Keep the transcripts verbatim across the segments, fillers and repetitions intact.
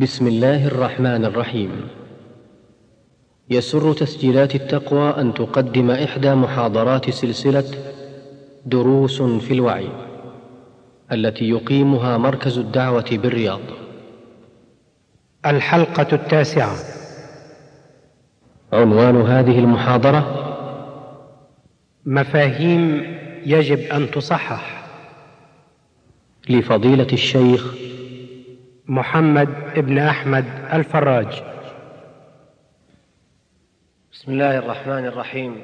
بسم الله الرحمن الرحيم. يسر تسجيلات التقوى أن تقدم إحدى محاضرات سلسلة دروس في الوعي التي يقيمها مركز الدعوة بالرياض. الحلقة التاسعة. عنوان هذه المحاضرة: مفاهيم يجب أن تصحح، لفضيلة الشيخ محمد ابن أحمد الفراج. بسم الله الرحمن الرحيم.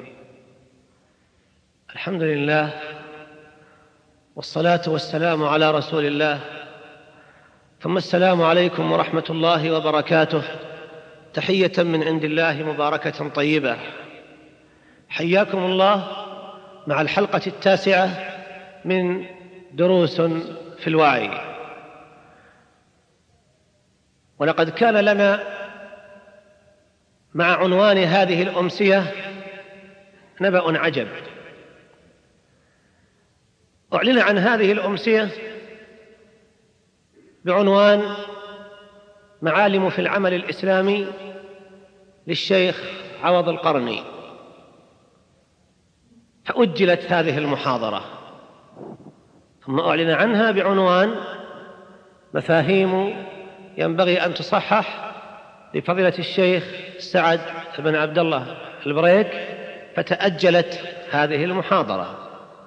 الحمد لله، والصلاة والسلام على رسول الله، ثم السلام عليكم ورحمة الله وبركاته، تحية من عند الله مباركة طيبة. حياكم الله مع الحلقة التاسعة من دروس في الوعي. ولقد كان لنا مع عنوان هذه الأمسية نبأ عجب. أعلن عن هذه الأمسية بعنوان معالم في العمل الإسلامي للشيخ عوض القرني، فأجلت هذه المحاضرة، ثم أعلن عنها بعنوان مفاهيم ينبغي أن تصحح لفضيلة الشيخ سعد بن عبد الله البريك، فتأجلت هذه المحاضرة.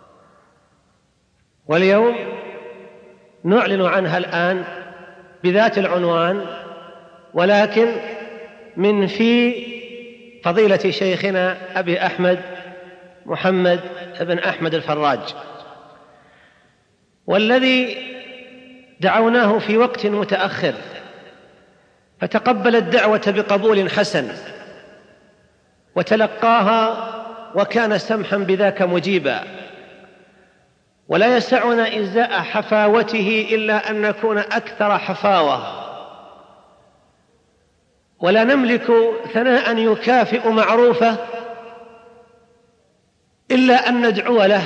واليوم نعلن عنها الآن بذات العنوان، ولكن من في فضيلة شيخنا أبي أحمد محمد بن أحمد الفراج، والذي دعوناه في وقت متأخر فتقبل الدعوة بقبول حسن وتلقاها وكان سمحا بذاك مجيبا. ولا يسعنا إزاء حفاوته إلا أن نكون أكثر حفاوة، ولا نملك ثناء يكافئ معروفه إلا أن ندعو له.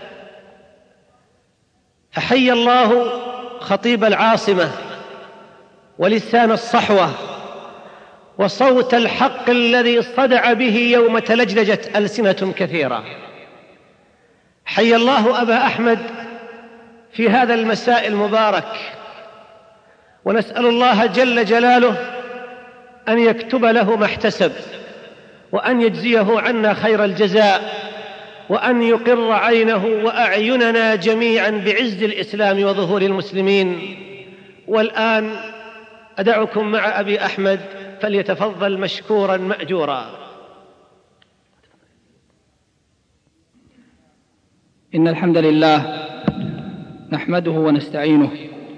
فحي الله خطيب العاصمة ولسان الصحوة وصوت الحق الذي صدع به يوم تلجلجت ألسنة كثيرة. حي الله أبا أحمد في هذا المساء المبارك، ونسأل الله جل جلاله أن يكتب له ما احتسب، وأن يجزيه عنا خير الجزاء، وأن يقر عينه وأعيننا جميعا بعز الإسلام وظهور المسلمين. والآن أدعكم مع أبي أحمد، فليتفضل مشكورا مأجورا. إن الحمد لله نحمده ونستعينه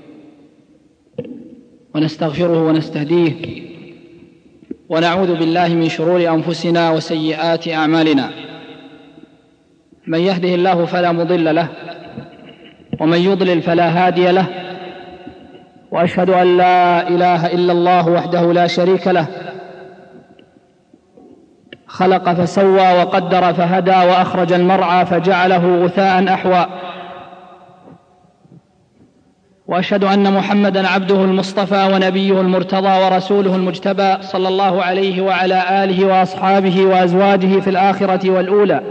ونستغفره ونستهديه، ونعوذ بالله من شرور أنفسنا وسيئات أعمالنا. من يهده الله فلا مضل له، ومن يضلل فلا هادي له، وأشهد أن لا إله إلا الله وحده لا شريك له، خلق فسوى وقدر فهدى وأخرج المرعى فجعله غثاء أحوى. وأشهد أن محمدًا عبده المصطفى ونبيه المرتضى ورسوله المجتبى، صلى الله عليه وعلى آله وأصحابه وأزواجه في الآخرة والأولى،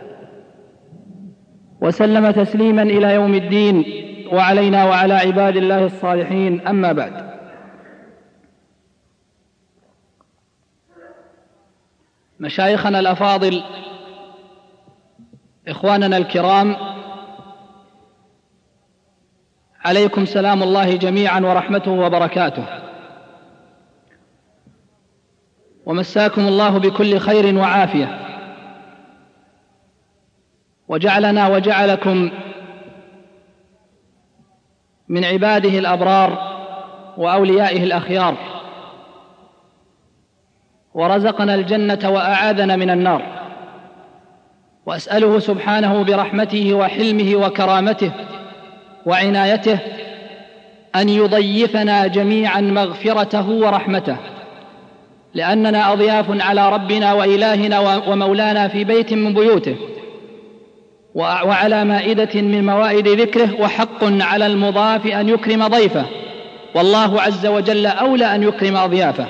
وسلم تسليما إلى يوم الدين، وعلينا وعلى عباد الله الصالحين. أما بعد، مشايخنا الأفاضل، إخواننا الكرام، عليكم سلام الله جميعا ورحمته وبركاته، ومساكم الله بكل خير وعافية، وجعلنا وجعلكم من عباده الأبرار وأوليائه الأخيار، ورزقنا الجنة وأعاذنا من النار. وأسأله سبحانه برحمته وحلمه وكرامته وعنايته أن يضيفنا جميعا مغفرته ورحمته، لأننا أضياف على ربنا وإلهنا ومولانا في بيت من بيوته، وعلى مائدة من موائد ذكره، وحق على المضاف أن يكرم ضيفه، والله عز وجل أولى أن يكرم أضيافه.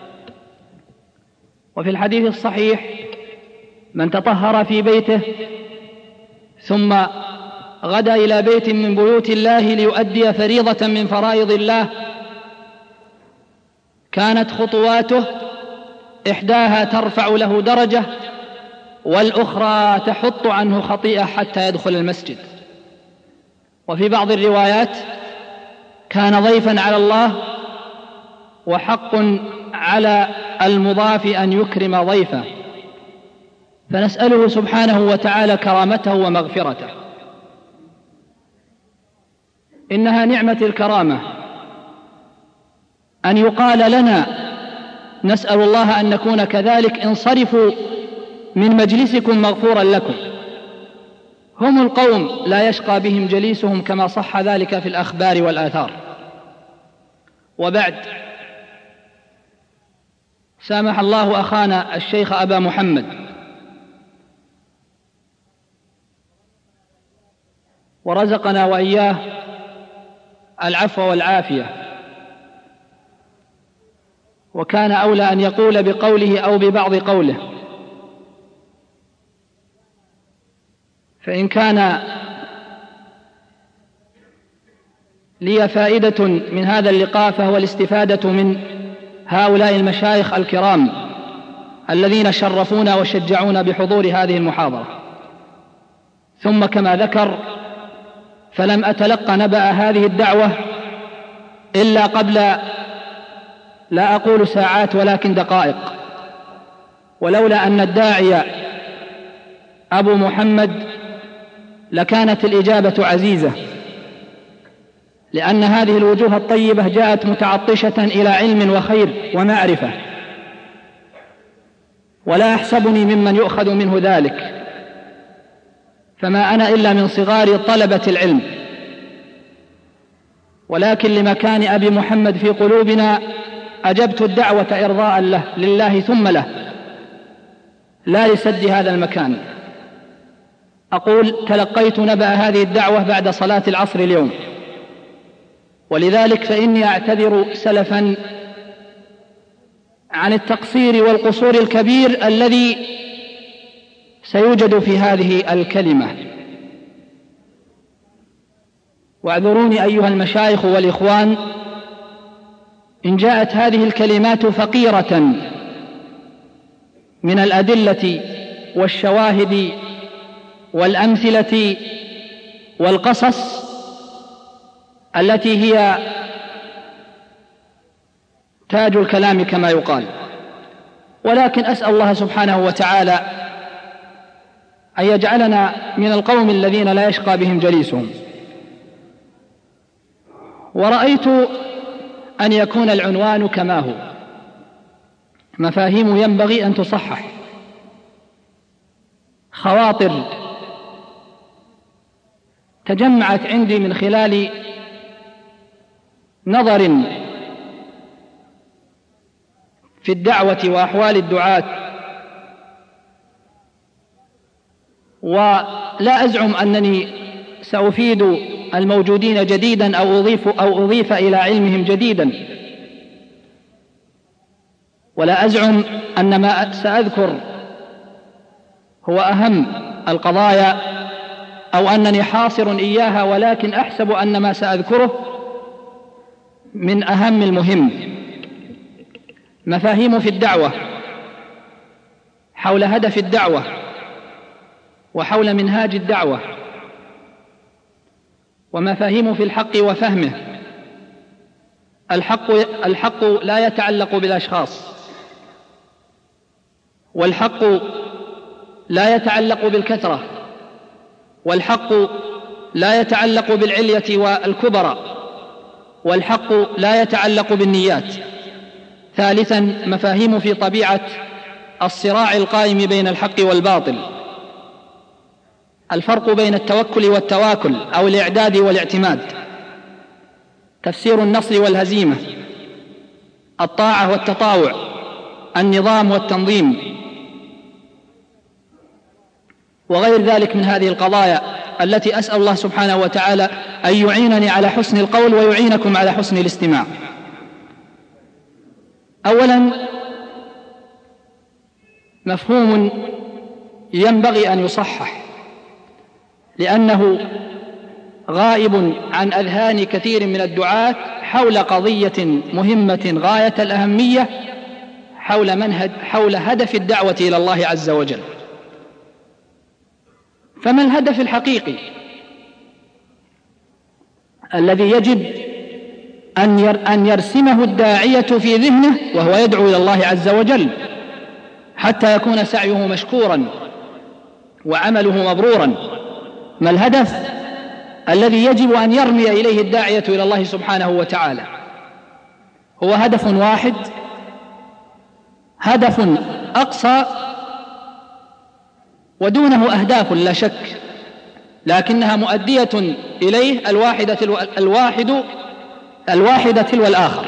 وفي الحديث الصحيح: من تطهر في بيته ثم غدا إلى بيت من بيوت الله ليؤدي فريضة من فرائض الله كانت خطواته إحداها ترفع له درجة والأخرى تحط عنه خطيئة حتى يدخل المسجد. وفي بعض الروايات: كان ضيفا على الله وحق على المضاف أن يكرم ضيفه، فنسأله سبحانه وتعالى كرامته ومغفرته. إنها نعمة الكرامة أن يقال لنا: نسأل الله أن نكون كذلك، انصرفوا من مجلسكم مغفورا لكم. هم القوم لا يشقى بهم جليسهم كما صح ذلك في الأخبار والآثار. وبعد، سامح الله أخانا الشيخ أبا محمد ورزقنا وإياه العفو والعافية، وكان أولى أن يقول بقوله أو ببعض قوله، فإن كان لي فائدة من هذا اللقاء فهو الاستفادة من هؤلاء المشايخ الكرام الذين شرفونا وشجعونا بحضور هذه المحاضرة. ثم كما ذكر فلم أتلقى نبأ هذه الدعوة إلا قبل لا أقول ساعات ولكن دقائق، ولولا أن الداعي أبو محمد لكانت الإجابة عزيزة، لأن هذه الوجوه الطيبة جاءت متعطشة إلى علم وخير ومعرفة، ولا أحسبني ممن يؤخذ منه ذلك، فما أنا إلا من صغار طلبة العلم، ولكن لمكان أبي محمد في قلوبنا أجبت الدعوة إرضاء له لله ثم له، لا لسد هذا المكان. أقول: تلقيت نبأ هذه الدعوة بعد صلاة العصر اليوم، ولذلك فإني أعتذر سلفا عن التقصير والقصور الكبير الذي سيوجد في هذه الكلمة. واعذروني أيها المشايخ والإخوان إن جاءت هذه الكلمات فقيرة من الأدلة والشواهد والأمثلة والقصص التي هي تاج الكلام كما يقال، ولكن أسأل الله سبحانه وتعالى أن يجعلنا من القوم الذين لا يشقى بهم جليسهم. ورأيت أن يكون العنوان كما هو: مفاهيم ينبغي أن تصحح. خواطر تجمعت عندي من خلال نظر في الدعوة وأحوال الدعاة، ولا أزعم أنني سأفيد الموجودين جديدا أو أضيف, أو أضيف إلى علمهم جديدا، ولا أزعم أن ما سأذكر هو أهم القضايا أو أنني حاصر إياها، ولكن أحسب أن ما سأذكره من أهم المهم. مفاهيم في الدعوة، حول هدف الدعوة وحول منهاج الدعوة، ومفاهيم في الحق وفهمه. الحق, الحق لا يتعلق بالأشخاص، والحق لا يتعلق بالكثرة، والحق لا يتعلق بالعلية والكبرى، والحق لا يتعلق بالنيات. ثالثا، مفاهيم في طبيعة الصراع القائم بين الحق والباطل، الفرق بين التوكل والتواكل أو الإعداد والاعتماد، تفسير النصر والهزيمة، الطاعة والتطاوع، النظام والتنظيم، وغير ذلك من هذه القضايا التي أسأل الله سبحانه وتعالى أن يعينني على حسن القول ويعينكم على حسن الاستماع. أولا، مفهوم ينبغي أن يصحح لأنه غائب عن أذهان كثير من الدعاة حول قضية مهمة غاية الأهمية، حول منهج حول هدف الدعوة إلى الله عز وجل. فما الهدف الحقيقي الذي يجب أن يرسمه الداعية في ذهنه وهو يدعو إلى الله عز وجل حتى يكون سعيه مشكورا وعمله مبرورا؟ ما الهدف الذي يجب أن يرمي إليه الداعية إلى الله سبحانه وتعالى؟ هو هدف واحد، هدف أقصى ودونه أهداف لا شك، لكنها مؤدية إليه الواحدة الواحد الواحدة تلو الآخر.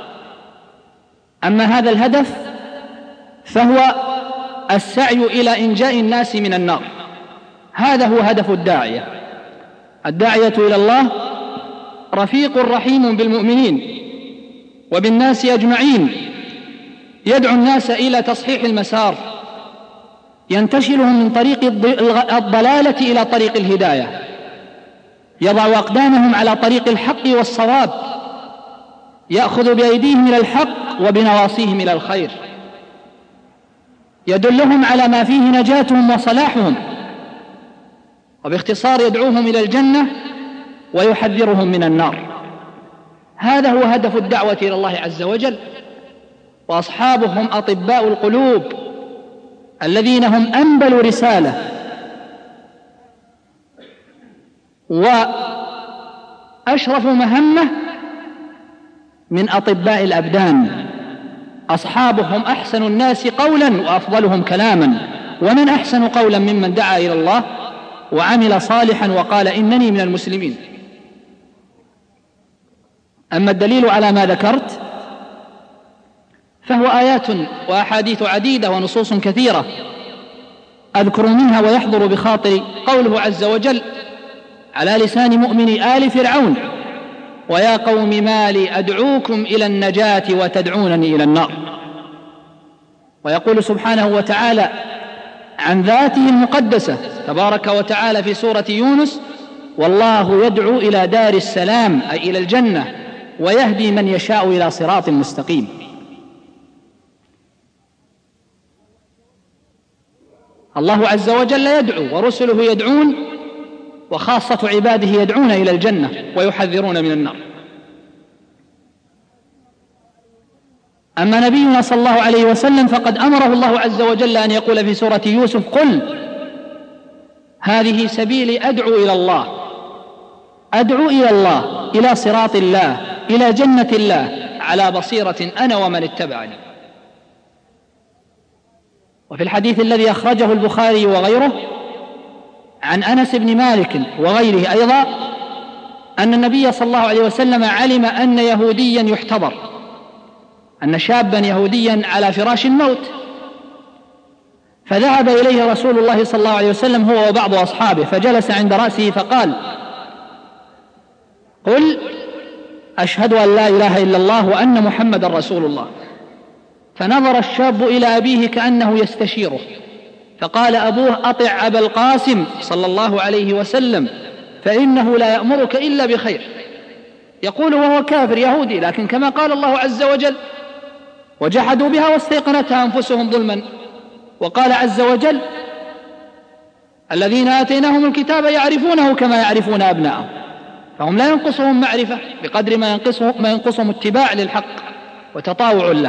أما هذا الهدف فهو السعي إلى إنجاء الناس من النار، هذا هو هدف الداعية. الداعية إلى الله رفيق رحيم بالمؤمنين وبالناس أجمعين، يدعو الناس إلى تصحيح المسار، ينتشلهم من طريق الضلالة إلى طريق الهداية، يضع أقدامهم على طريق الحق والصواب، يأخذ بأيديهم إلى الحق وبنواصيهم إلى الخير، يدلهم على ما فيه نجاتهم وصلاحهم، وباختصار يدعوهم إلى الجنة ويحذرهم من النار. هذا هو هدف الدعوة إلى الله عز وجل. وأصحابهم أطباء القلوب الذين هم أنبل رسالة وأشرف مهمة من أطباء الأبدان. أصحابهم أحسن الناس قولا وأفضلهم كلاما، ومن أحسن قولا ممن دعا إلى الله وعمل صالحا وقال إنني من المسلمين. أما الدليل على ما ذكرت فهو آيات وأحاديث عديدة ونصوص كثيرة، أذكر منها ويحضر بخاطري قوله عز وجل على لسان مؤمن آل فرعون: ويا قوم ما لي أدعوكم إلى النجاة وتدعونني إلى النار. ويقول سبحانه وتعالى عن ذاته المقدسة تبارك وتعالى في سورة يونس: والله يدعو إلى دار السلام، أي إلى الجنة، ويهدي من يشاء إلى صراط مستقيم. الله عز وجل يدعو ورسله يدعون، وخاصة عباده يدعون إلى الجنة ويحذرون من النار. أما نبينا صلى الله عليه وسلم فقد أمره الله عز وجل أن يقول في سورة يوسف: قل هذه سبيلي أدعو إلى الله، أدعو إلى الله، إلى صراط الله، إلى جنة الله، على بصيرة أنا ومن اتبعني. وفي الحديث الذي أخرجه البخاري وغيره عن أنس بن مالك وغيره أيضا أن النبي صلى الله عليه وسلم علم أن يهوديا يحتضر، أن شابا يهوديا على فراش الموت، فذهب إليه رسول الله صلى الله عليه وسلم هو وبعض أصحابه، فجلس عند رأسه فقال: قل أشهد أن لا إله إلا الله وأن محمد رسول الله. فنظر الشاب إلى أبيه كأنه يستشيره، فقال أبوه: أطع أبا القاسم صلى الله عليه وسلم فإنه لا يأمرك إلا بخير. يقول وهو كافر يهودي، لكن كما قال الله عز وجل: وجحدوا بها واستيقنتها أنفسهم ظلما. وقال عز وجل: الذين آتيناهم الكتاب يعرفونه كما يعرفون أبناءهم. فهم لا ينقصهم معرفة بقدر ما ينقصهم, ما ينقصهم اتباع للحق وتطاوع له.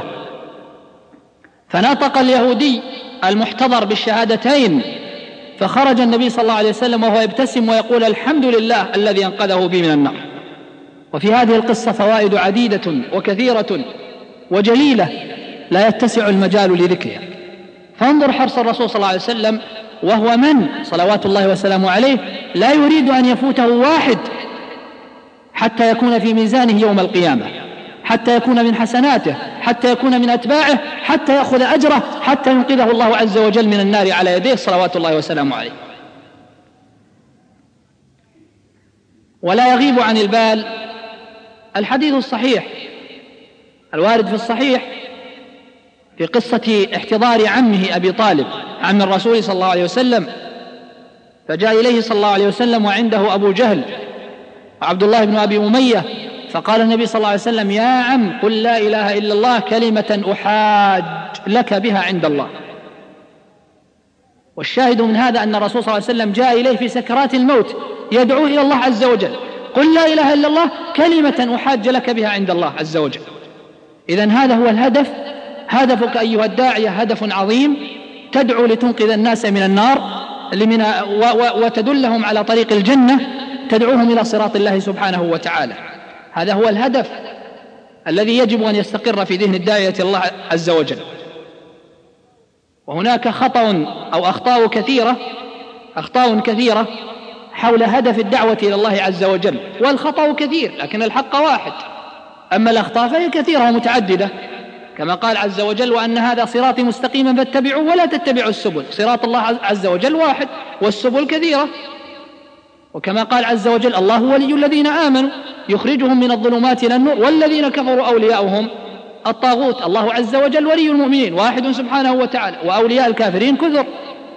فنطق اليهودي المحتضر بالشهادتين، فخرج النبي صلى الله عليه وسلم وهو يبتسم ويقول: الحمد لله الذي أنقذه بي من النار. وفي هذه القصة فوائد عديدة وكثيرة وجليلة لا يتسع المجال لذكرها. فانظر حرص الرسول صلى الله عليه وسلم، وهو من صلوات الله وسلامه عليه لا يريد أن يفوته واحد حتى يكون في ميزانه يوم القيامة، حتى يكون من حسناته، حتى يكون من أتباعه، حتى يأخذ أجره، حتى ينقذه الله عز وجل من النار على يديه صلوات الله وسلامه عليه. ولا يغيب عن البال الحديث الصحيح الوارد في الصحيح في قصة احتضار عمه أبي طالب عم الرسول صلى الله عليه وسلم، فجاء إليه صلى الله عليه وسلم وعنده أبو جهل وعبد الله بن أبي أمية، فقال النبي صلى الله عليه وسلم: يا عم قل لا إله إلا الله كلمة أحاج لك بها عند الله. والشاهد من هذا أن الرسول صلى الله عليه وسلم جاء إليه في سكرات الموت يدعوه إلى الله عز وجل: قل لا إله إلا الله كلمة أحاج لك بها عند الله عز وجل. إذن هذا هو الهدف. هدفك أيها الداعية هدف عظيم، تدعو لتنقذ الناس من النار وتدلهم على طريق الجنة، تدعوهم إلى صراط الله سبحانه وتعالى. هذا هو الهدف الذي يجب أن يستقر في ذهن الداعية الله عز وجل. وهناك خطأ أو أخطاء كثيرة أخطاء كثيرة حول هدف الدعوة إلى الله عز وجل، والخطأ كثير لكن الحق واحد، أما الأخطاء فهي كثيرة ومتعددة، كما قال عز وجل: وأن هذا صراطي مستقيما فاتبعوه ولا تتبعوا السبل. صراط الله عز وجل واحد والسبل كثيرة. وكما قال عز وجل: الله ولي الذين آمنوا يخرجهم من الظلمات إلى النور والذين كفروا أولياؤهم الطاغوت. الله عز وجل ولي المؤمنين واحد سبحانه وتعالى، وأولياء الكافرين كثر.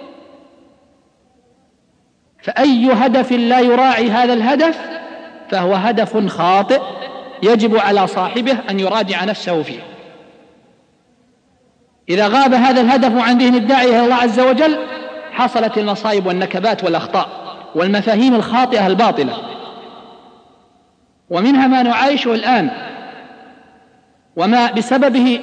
فأي هدف لا يراعي هذا الهدف فهو هدف خاطئ، يجب على صاحبه أن يراجع نفسه فيه. إذا غاب هذا الهدف عن ذهن الداعية إلى الله عز وجل حصلت المصائب والنكبات والأخطاء والمفاهيم الخاطئة الباطلة، ومنها ما نعايشه الآن وما بسببه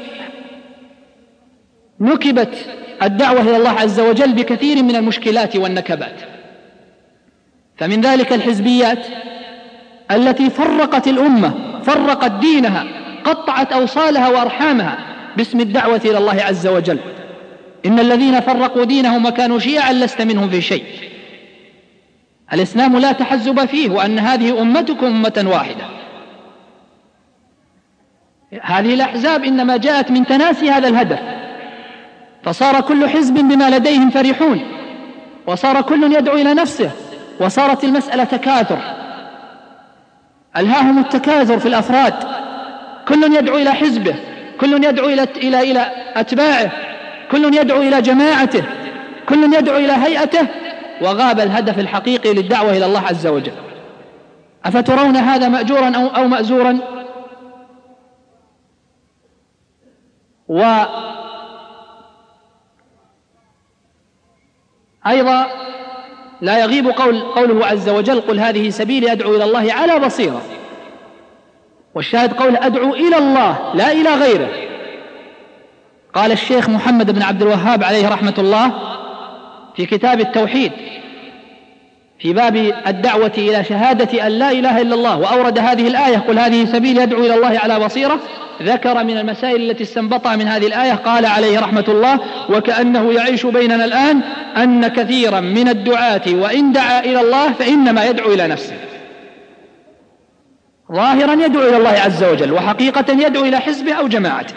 نكبت الدعوة إلى الله عز وجل بكثير من المشكلات والنكبات. فمن ذلك الحزبيات التي فرقت الأمة، فرقت دينها، قطعت أوصالها وأرحامها باسم الدعوة إلى الله عز وجل. إن الذين فرقوا دينهم وكانوا شيعا لست منهم في شيء. الإسلام لا تحزب فيه، وأن هذه أمتكم أمة واحدة. هذه الأحزاب إنما جاءت من تناسي هذا الهدف، فصار كل حزب بما لديهم فرحون، وصار كل يدعو إلى نفسه، وصارت المسألة تكاثر، ألهاهم التكاثر في الأفراد، كل يدعو إلى حزبه، كل يدعو إلى إلى إلى أتباعه، كل يدعو إلى جماعته، كل يدعو إلى هيئته، وغاب الهدف الحقيقي للدعوة إلى الله عز وجل. أفترون هذا مأجورا أو أو مأزورا؟ وأيضا لا يغيب قول قوله عز وجل: قل هذه سبيلي أدعو إلى الله على بصيرة. والشاهد قول أدعو إلى الله لا إلى غيره. قال الشيخ محمد بن عبد الوهاب عليه رحمة الله في كتاب التوحيد في باب الدعوة إلى شهادة أن لا إله إلا الله، وأورد هذه الآية: قل هذه سبيلي أدعو إلى الله على بصيرة. ذكر من المسائل التي استنبطها من هذه الآية، قال عليه رحمة الله: وكأنه يعيش بيننا الآن أن كثيرا من الدعاة وإن دعا إلى الله فإنما يدعو إلى نفسه. ظاهرا يدعو إلى الله عز وجل، وحقيقة يدعو إلى حزبه أو جماعته.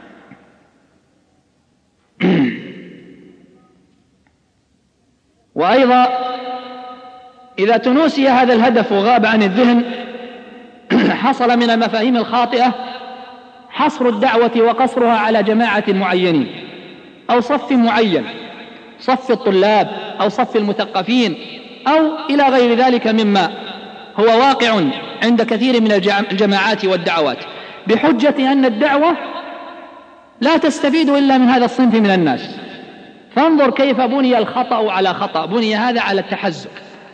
وأيضا إذا تنوسي هذا الهدف وغاب عن الذهن حصل من المفاهيم الخاطئة حصر الدعوة وقصرها على جماعة معينين أو صف معين، صف الطلاب أو صف المثقفين أو إلى غير ذلك مما هو واقع عند كثير من الجماعات والدعوات، بحجة أن الدعوة لا تستفيد إلا من هذا الصنف من الناس. فانظر كيف بني الخطأ على خطأ، بني هذا على التحزب.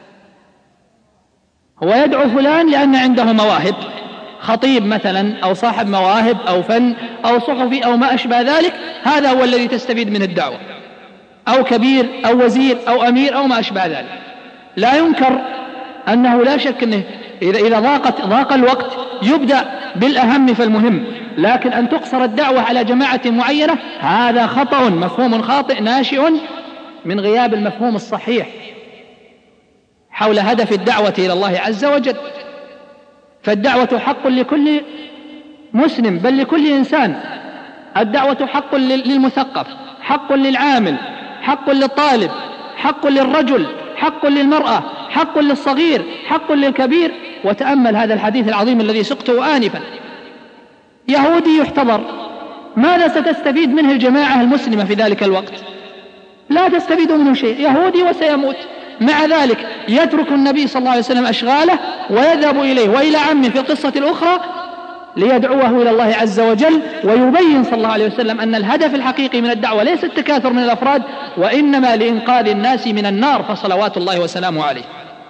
هو يدعو فلان لأن عنده مواهب، خطيب مثلا أو صاحب مواهب أو فن أو صحفي أو ما أشبه ذلك، هذا هو الذي تستفيد من الدعوة، أو كبير أو وزير أو أمير أو ما أشبه ذلك. لا ينكر أنه لا شك أنه إذا إذا ضاقت ضاق الوقت يبدأ بالأهم فالمهم، لكن أن تقصر الدعوة على جماعة معينة هذا خطأ، مفهوم خاطئ ناشئ من غياب المفهوم الصحيح حول هدف الدعوة إلى الله عز وجل. فالدعوة حق لكل مسلم بل لكل إنسان. الدعوة حق للمثقف، حق للعامل، حق للطالب، حق للرجل، حق للمرأة، حق للصغير، حق للكبير، وتأمل هذا الحديث العظيم الذي سقته آنفا. يهودي يحتضر، ماذا ستستفيد منه الجماعة المسلمة في ذلك الوقت؟ لا تستفيد منه شيء، يهودي وسيموت. مع ذلك يترك النبي صلى الله عليه وسلم أشغاله ويذهب إليه وإلى عمه في القصة الأخرى ليدعوه إلى الله عز وجل، ويبين صلى الله عليه وسلم أن الهدف الحقيقي من الدعوة ليس التكاثر من الأفراد، وإنما لإنقاذ الناس من النار، فصلوات الله وسلامه عليه.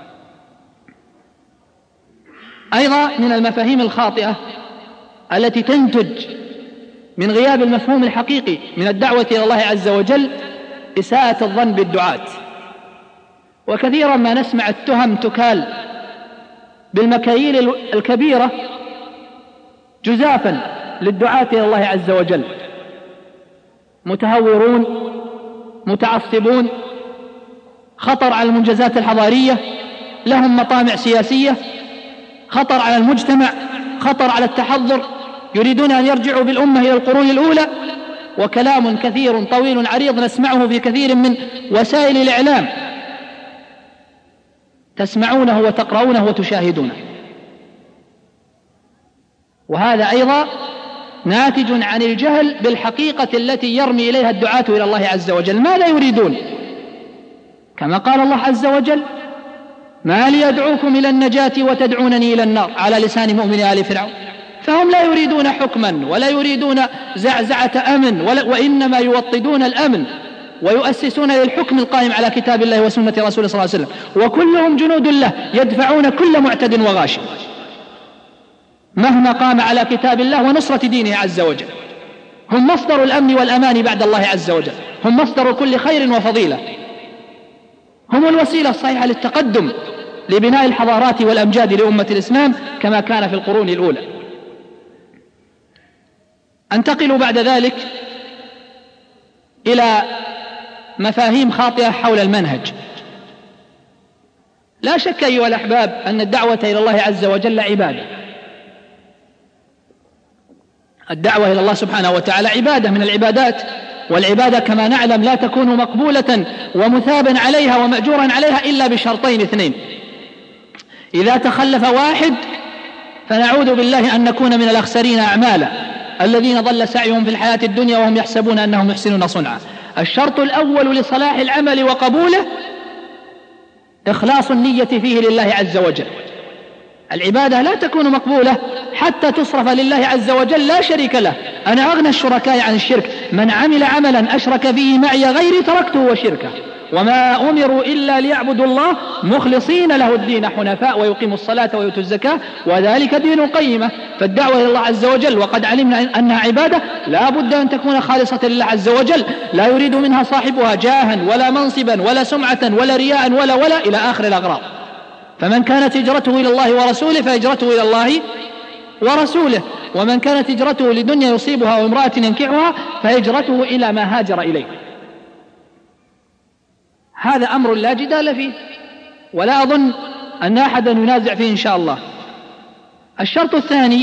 أيضا من المفاهيم الخاطئة التي تنتج من غياب المفهوم الحقيقي من الدعوة إلى الله عز وجل إساءة الظن بالدعاة. وكثيرا ما نسمع التهم تكال بالمكاييل الكبيرة جزافا للدعاة إلى الله عز وجل، متهورون، متعصبون، خطر على المنجزات الحضارية، لهم مطامع سياسية، خطر على المجتمع، خطر على التحضر، يريدون أن يرجعوا بالأمة إلى القرون الأولى، وكلام كثير طويل عريض نسمعه في كثير من وسائل الإعلام، تسمعونه وتقرؤونه وتشاهدونه. وهذا أيضا ناتج عن الجهل بالحقيقة التي يرمي إليها الدعاة إلى الله عز وجل. ماذا يريدون؟ كما قال الله عز وجل: ما لي أدعوكم إلى النجاة وتدعونني إلى النار، على لسان مؤمن آل فرعون. فهم لا يريدون حكما ولا يريدون زعزعة أمن، وإنما يوطدون الأمن ويؤسسون للحكم القائم على كتاب الله وسنة رسوله صلى الله عليه وسلم، وكلهم جنود له يدفعون كل معتد وغاش مهما قام على كتاب الله ونصرة دينه عز وجل. هم مصدر الأمن والأمان بعد الله عز وجل، هم مصدر كل خير وفضيلة، هم الوسيلة الصحيحة للتقدم لبناء الحضارات والأمجاد لأمة الإسلام كما كان في القرون الأولى. أنتقل بعد ذلك إلى مفاهيم خاطئة حول المنهج. لا شك أيها الأحباب أن الدعوة إلى الله عز وجل عبادة، الدعوة إلى الله سبحانه وتعالى عبادة من العبادات، والعبادة كما نعلم لا تكون مقبولة ومثابا عليها ومأجورا عليها إلا بشرطين اثنين: إذا تخلف واحد فنعوذ بالله أن نكون من الأخسرين أعمالا الذين ضل سعيهم في الحياة الدنيا وهم يحسبون أنهم يحسنون صنعا. الشرط الأول لصلاح العمل وقبوله إخلاص النية فيه لله عز وجل. العبادة لا تكون مقبولة حتى تصرف لله عز وجل لا شريك له. أنا أغنى الشركاء عن الشرك، من عمل عملا أشرك فيه معي غيري تركته وشركه، وما أمروا إلا ليعبدوا الله مخلصين له الدين حنفاء ويقيموا الصلاة ويؤتوا الزكاة وذلك دين القيمة. فالدعوة إلى الله عز وجل وقد علمنا أنها عبادة لا بد أن تكون خالصة لله عز وجل، لا يريد منها صاحبها جاها ولا منصبا ولا سمعة ولا رياء ولا ولا إلى آخر الأغراض. فمن كانت هجرته إلى الله ورسوله فهجرته إلى الله ورسوله، ومن كانت هجرته لدنيا يصيبها وامرأة ينكحها فهجرته إلى ما هاجر إليه. هذا أمر لا جدال فيه ولا أظن أن أحدا ينازع فيه إن شاء الله. الشرط الثاني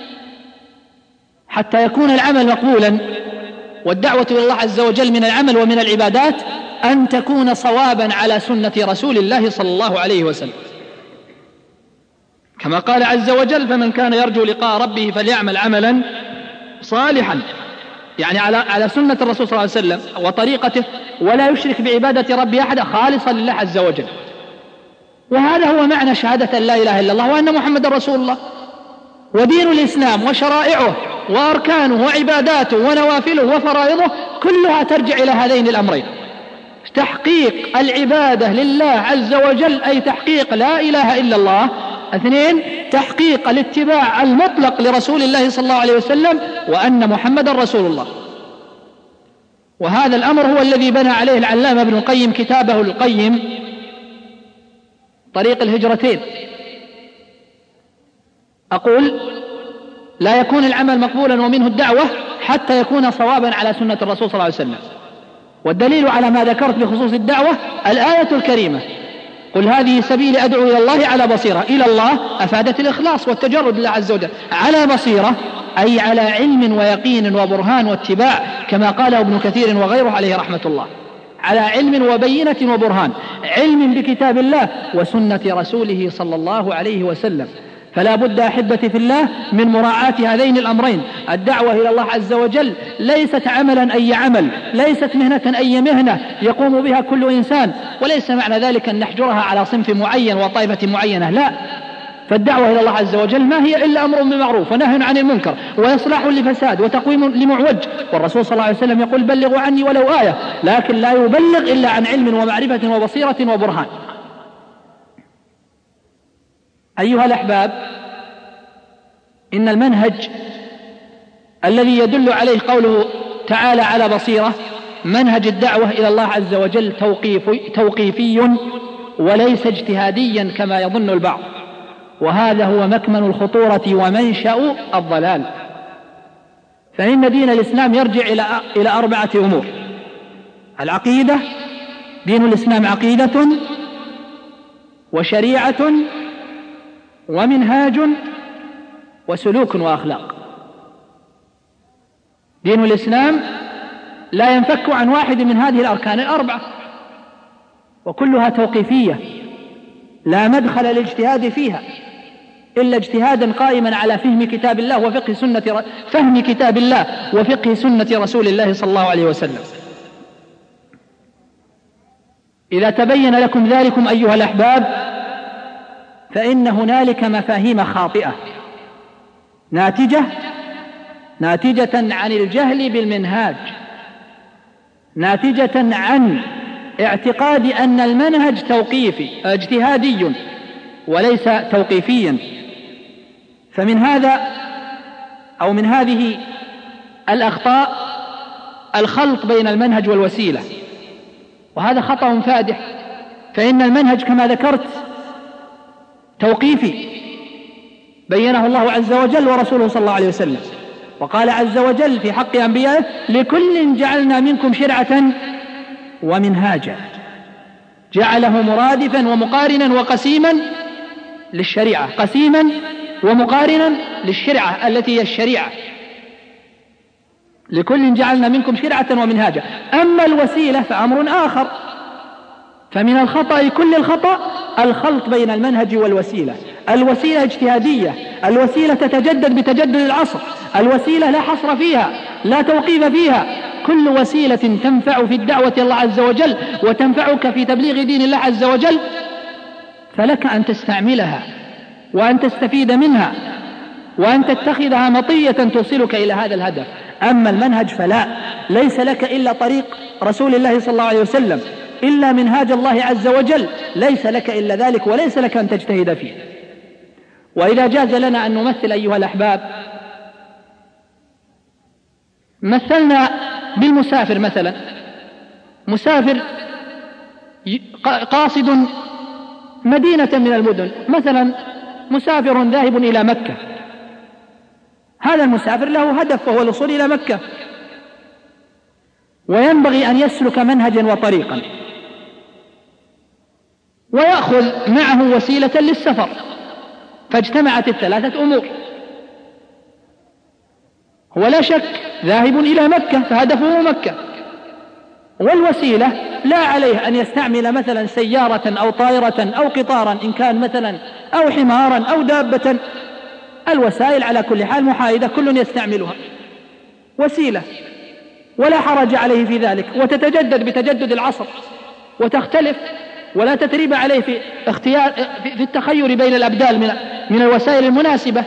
حتى يكون العمل مقبولا والدعوة إلى الله عز وجل من العمل ومن العبادات أن تكون صوابا على سنة رسول الله صلى الله عليه وسلم، كما قال عز وجل: فمن كان يرجو لقاء ربه فليعمل عملا صالحا، يعني على على سنة الرسول صلى الله عليه وسلم وطريقته، ولا يشرك بعبادة ربه أحدا خالصا لله عز وجل. وهذا هو معنى شهادة لا إله إلا الله وأن محمد رسول الله. ودين الإسلام وشرائعه وأركانه وعباداته ونوافله وفرائضه كلها ترجع إلى هذين الأمرين: تحقيق العبادة لله عز وجل أي تحقيق لا إله إلا الله، اثنين تحقيق الاتباع المطلق لرسول الله صلى الله عليه وسلم وأن محمد رسول الله. وهذا الأمر هو الذي بنى عليه العلامة ابن القيم كتابه القيم طريق الهجرتين. أقول لا يكون العمل مقبولا ومنه الدعوة حتى يكون صوابا على سنة الرسول صلى الله عليه وسلم. والدليل على ما ذكرت بخصوص الدعوة الآية الكريمة: قل هذه سبيل أدعو إلى الله على بصيرة. إلى الله أفادت الإخلاص والتجرد لله عز وجل، على بصيرة أي على علم ويقين وبرهان واتباع، كما قال ابن كثير وغيره عليه رحمة الله. على علم وبينة وبرهان، علم بكتاب الله وسنة رسوله صلى الله عليه وسلم. فلا بد أحبتي في الله من مراعاة هذين الأمرين. الدعوة إلى الله عز وجل ليست عملا أي عمل، ليست مهنة أي مهنة يقوم بها كل إنسان، وليس معنى ذلك أن نحجرها على صنف معين وطائفة معينة، لا. فالدعوة إلى الله عز وجل ما هي إلا أمر بمعروف ونهي عن المنكر وإصلاح لفساد وتقويم لمعوج. والرسول صلى الله عليه وسلم يقول بلغوا عني ولو آية، لكن لا يبلغ إلا عن علم ومعرفة وبصيرة وبرهان. أيها الأحباب، إن المنهج الذي يدل عليه قوله تعالى على بصيرة منهج الدعوة إلى الله عز وجل توقيفي, توقيفي وليس اجتهاديا كما يظن البعض، وهذا هو مكمن الخطورة ومنشأ الضلال. فإن دين الإسلام يرجع إلى إلى أربعة أمور: العقيدة، دين الإسلام عقيدة وشريعة ومنهاج وسلوك وأخلاق. دين الإسلام لا ينفك عن واحد من هذه الأركان الأربعة، وكلها توقيفية لا مدخل للاجتهاد فيها إلا اجتهادا قائما على فهم كتاب الله وفقه سنة فهم كتاب الله وفقه سنة رسول الله صلى الله عليه وسلم. إذا تبين لكم ذلكم أيها الأحباب فإن هنالك مفاهيم خاطئة ناتجة ناتجة عن الجهل بالمنهاج، ناتجة عن اعتقاد أن المنهج توقيفي اجتهادي وليس توقيفيا. فمن هذا أو من هذه الأخطاء الخلط بين المنهج والوسيلة، وهذا خطأ فادح. فإن المنهج كما ذكرت توقيفي بينه الله عز وجل ورسوله صلى الله عليه وسلم، وقال عز وجل في حق أنبيائه لكل جعلنا منكم شرعة ومنهاجا، جعله مرادفا ومقارنا وقسيما للشريعة، قسيما ومقارنا للشريعة التي هي الشريعة. لكل جعلنا منكم شرعة ومنهاجا. أما الوسيلة فأمر آخر. فمن الخطأ كل الخطأ الخلط بين المنهج والوسيلة. الوسيلة اجتهادية، الوسيلة تتجدد بتجدد العصر، الوسيلة لا حصر فيها لا توقيف فيها. كل وسيلة تنفع في الدعوة الله عز وجل وتنفعك في تبليغ دين الله عز وجل فلك أن تستعملها وأن تستفيد منها وأن تتخذها مطية توصلك إلى هذا الهدف. أما المنهج فلا، ليس لك إلا طريق رسول الله صلى الله عليه وسلم، إلا منهاج الله عز وجل، ليس لك إلا ذلك وليس لك أن تجتهد فيه. وإذا جاز لنا أن نمثل أيها الأحباب، مثلنا بالمسافر مثلا، مسافر قاصد مدينة من المدن، مثلا مسافر ذاهب إلى مكة، هذا المسافر له هدف وهو الوصول إلى مكة، وينبغي أن يسلك منهجا وطريقا ويأخذ معه وسيلة للسفر، فاجتمعت الثلاثة أمور. هو لا شك ذاهب إلى مكة فهدفه مكة، والوسيلة لا عليه أن يستعمل مثلا سيارة أو طائرة أو قطارا إن كان مثلا أو حمارا أو دابة، الوسائل على كل حال محايدة كل يستعملها، وسيلة ولا حرج عليه في ذلك، وتتجدد بتجدد العصر وتختلف، ولا تتريب عليه في اختيار في التخير بين الأبدال من من الوسائل المناسبة.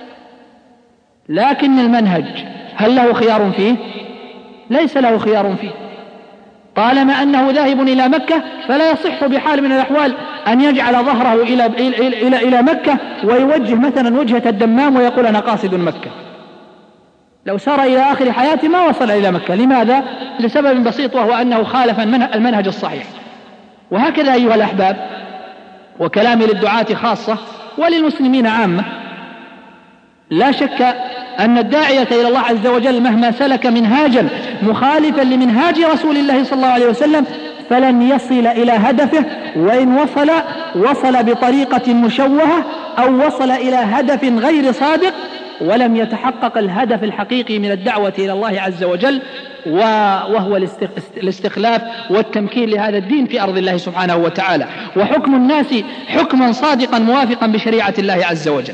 لكن المنهج هل له خيار فيه؟ ليس له خيار فيه. طالما أنه ذاهب إلى مكة فلا يصح بحال من الأحوال أن يجعل ظهره إلى إلى إلى, إلى مكة ويوجه مثلا وجهة الدمام ويقول أنا قاصد مكة. لو سار إلى آخر حياته ما وصل إلى مكة. لماذا؟ لسبب بسيط، وهو أنه خالف المنهج الصحيح. وهكذا أيها الأحباب، وكلامي للدعاة خاصة وللمسلمين عامة، لا شك أن الداعية إلى الله عز وجل مهما سلك منهاجا مخالفا لمنهاج رسول الله صلى الله عليه وسلم فلن يصل إلى هدفه، وإن وصل وصل بطريقة مشوهة أو وصل إلى هدف غير صادق ولم يتحقق الهدف الحقيقي من الدعوة إلى الله عز وجل، وهو الاستخلاف والتمكين لهذا الدين في أرض الله سبحانه وتعالى، وحكم الناس حكما صادقا موافقا بشريعة الله عز وجل.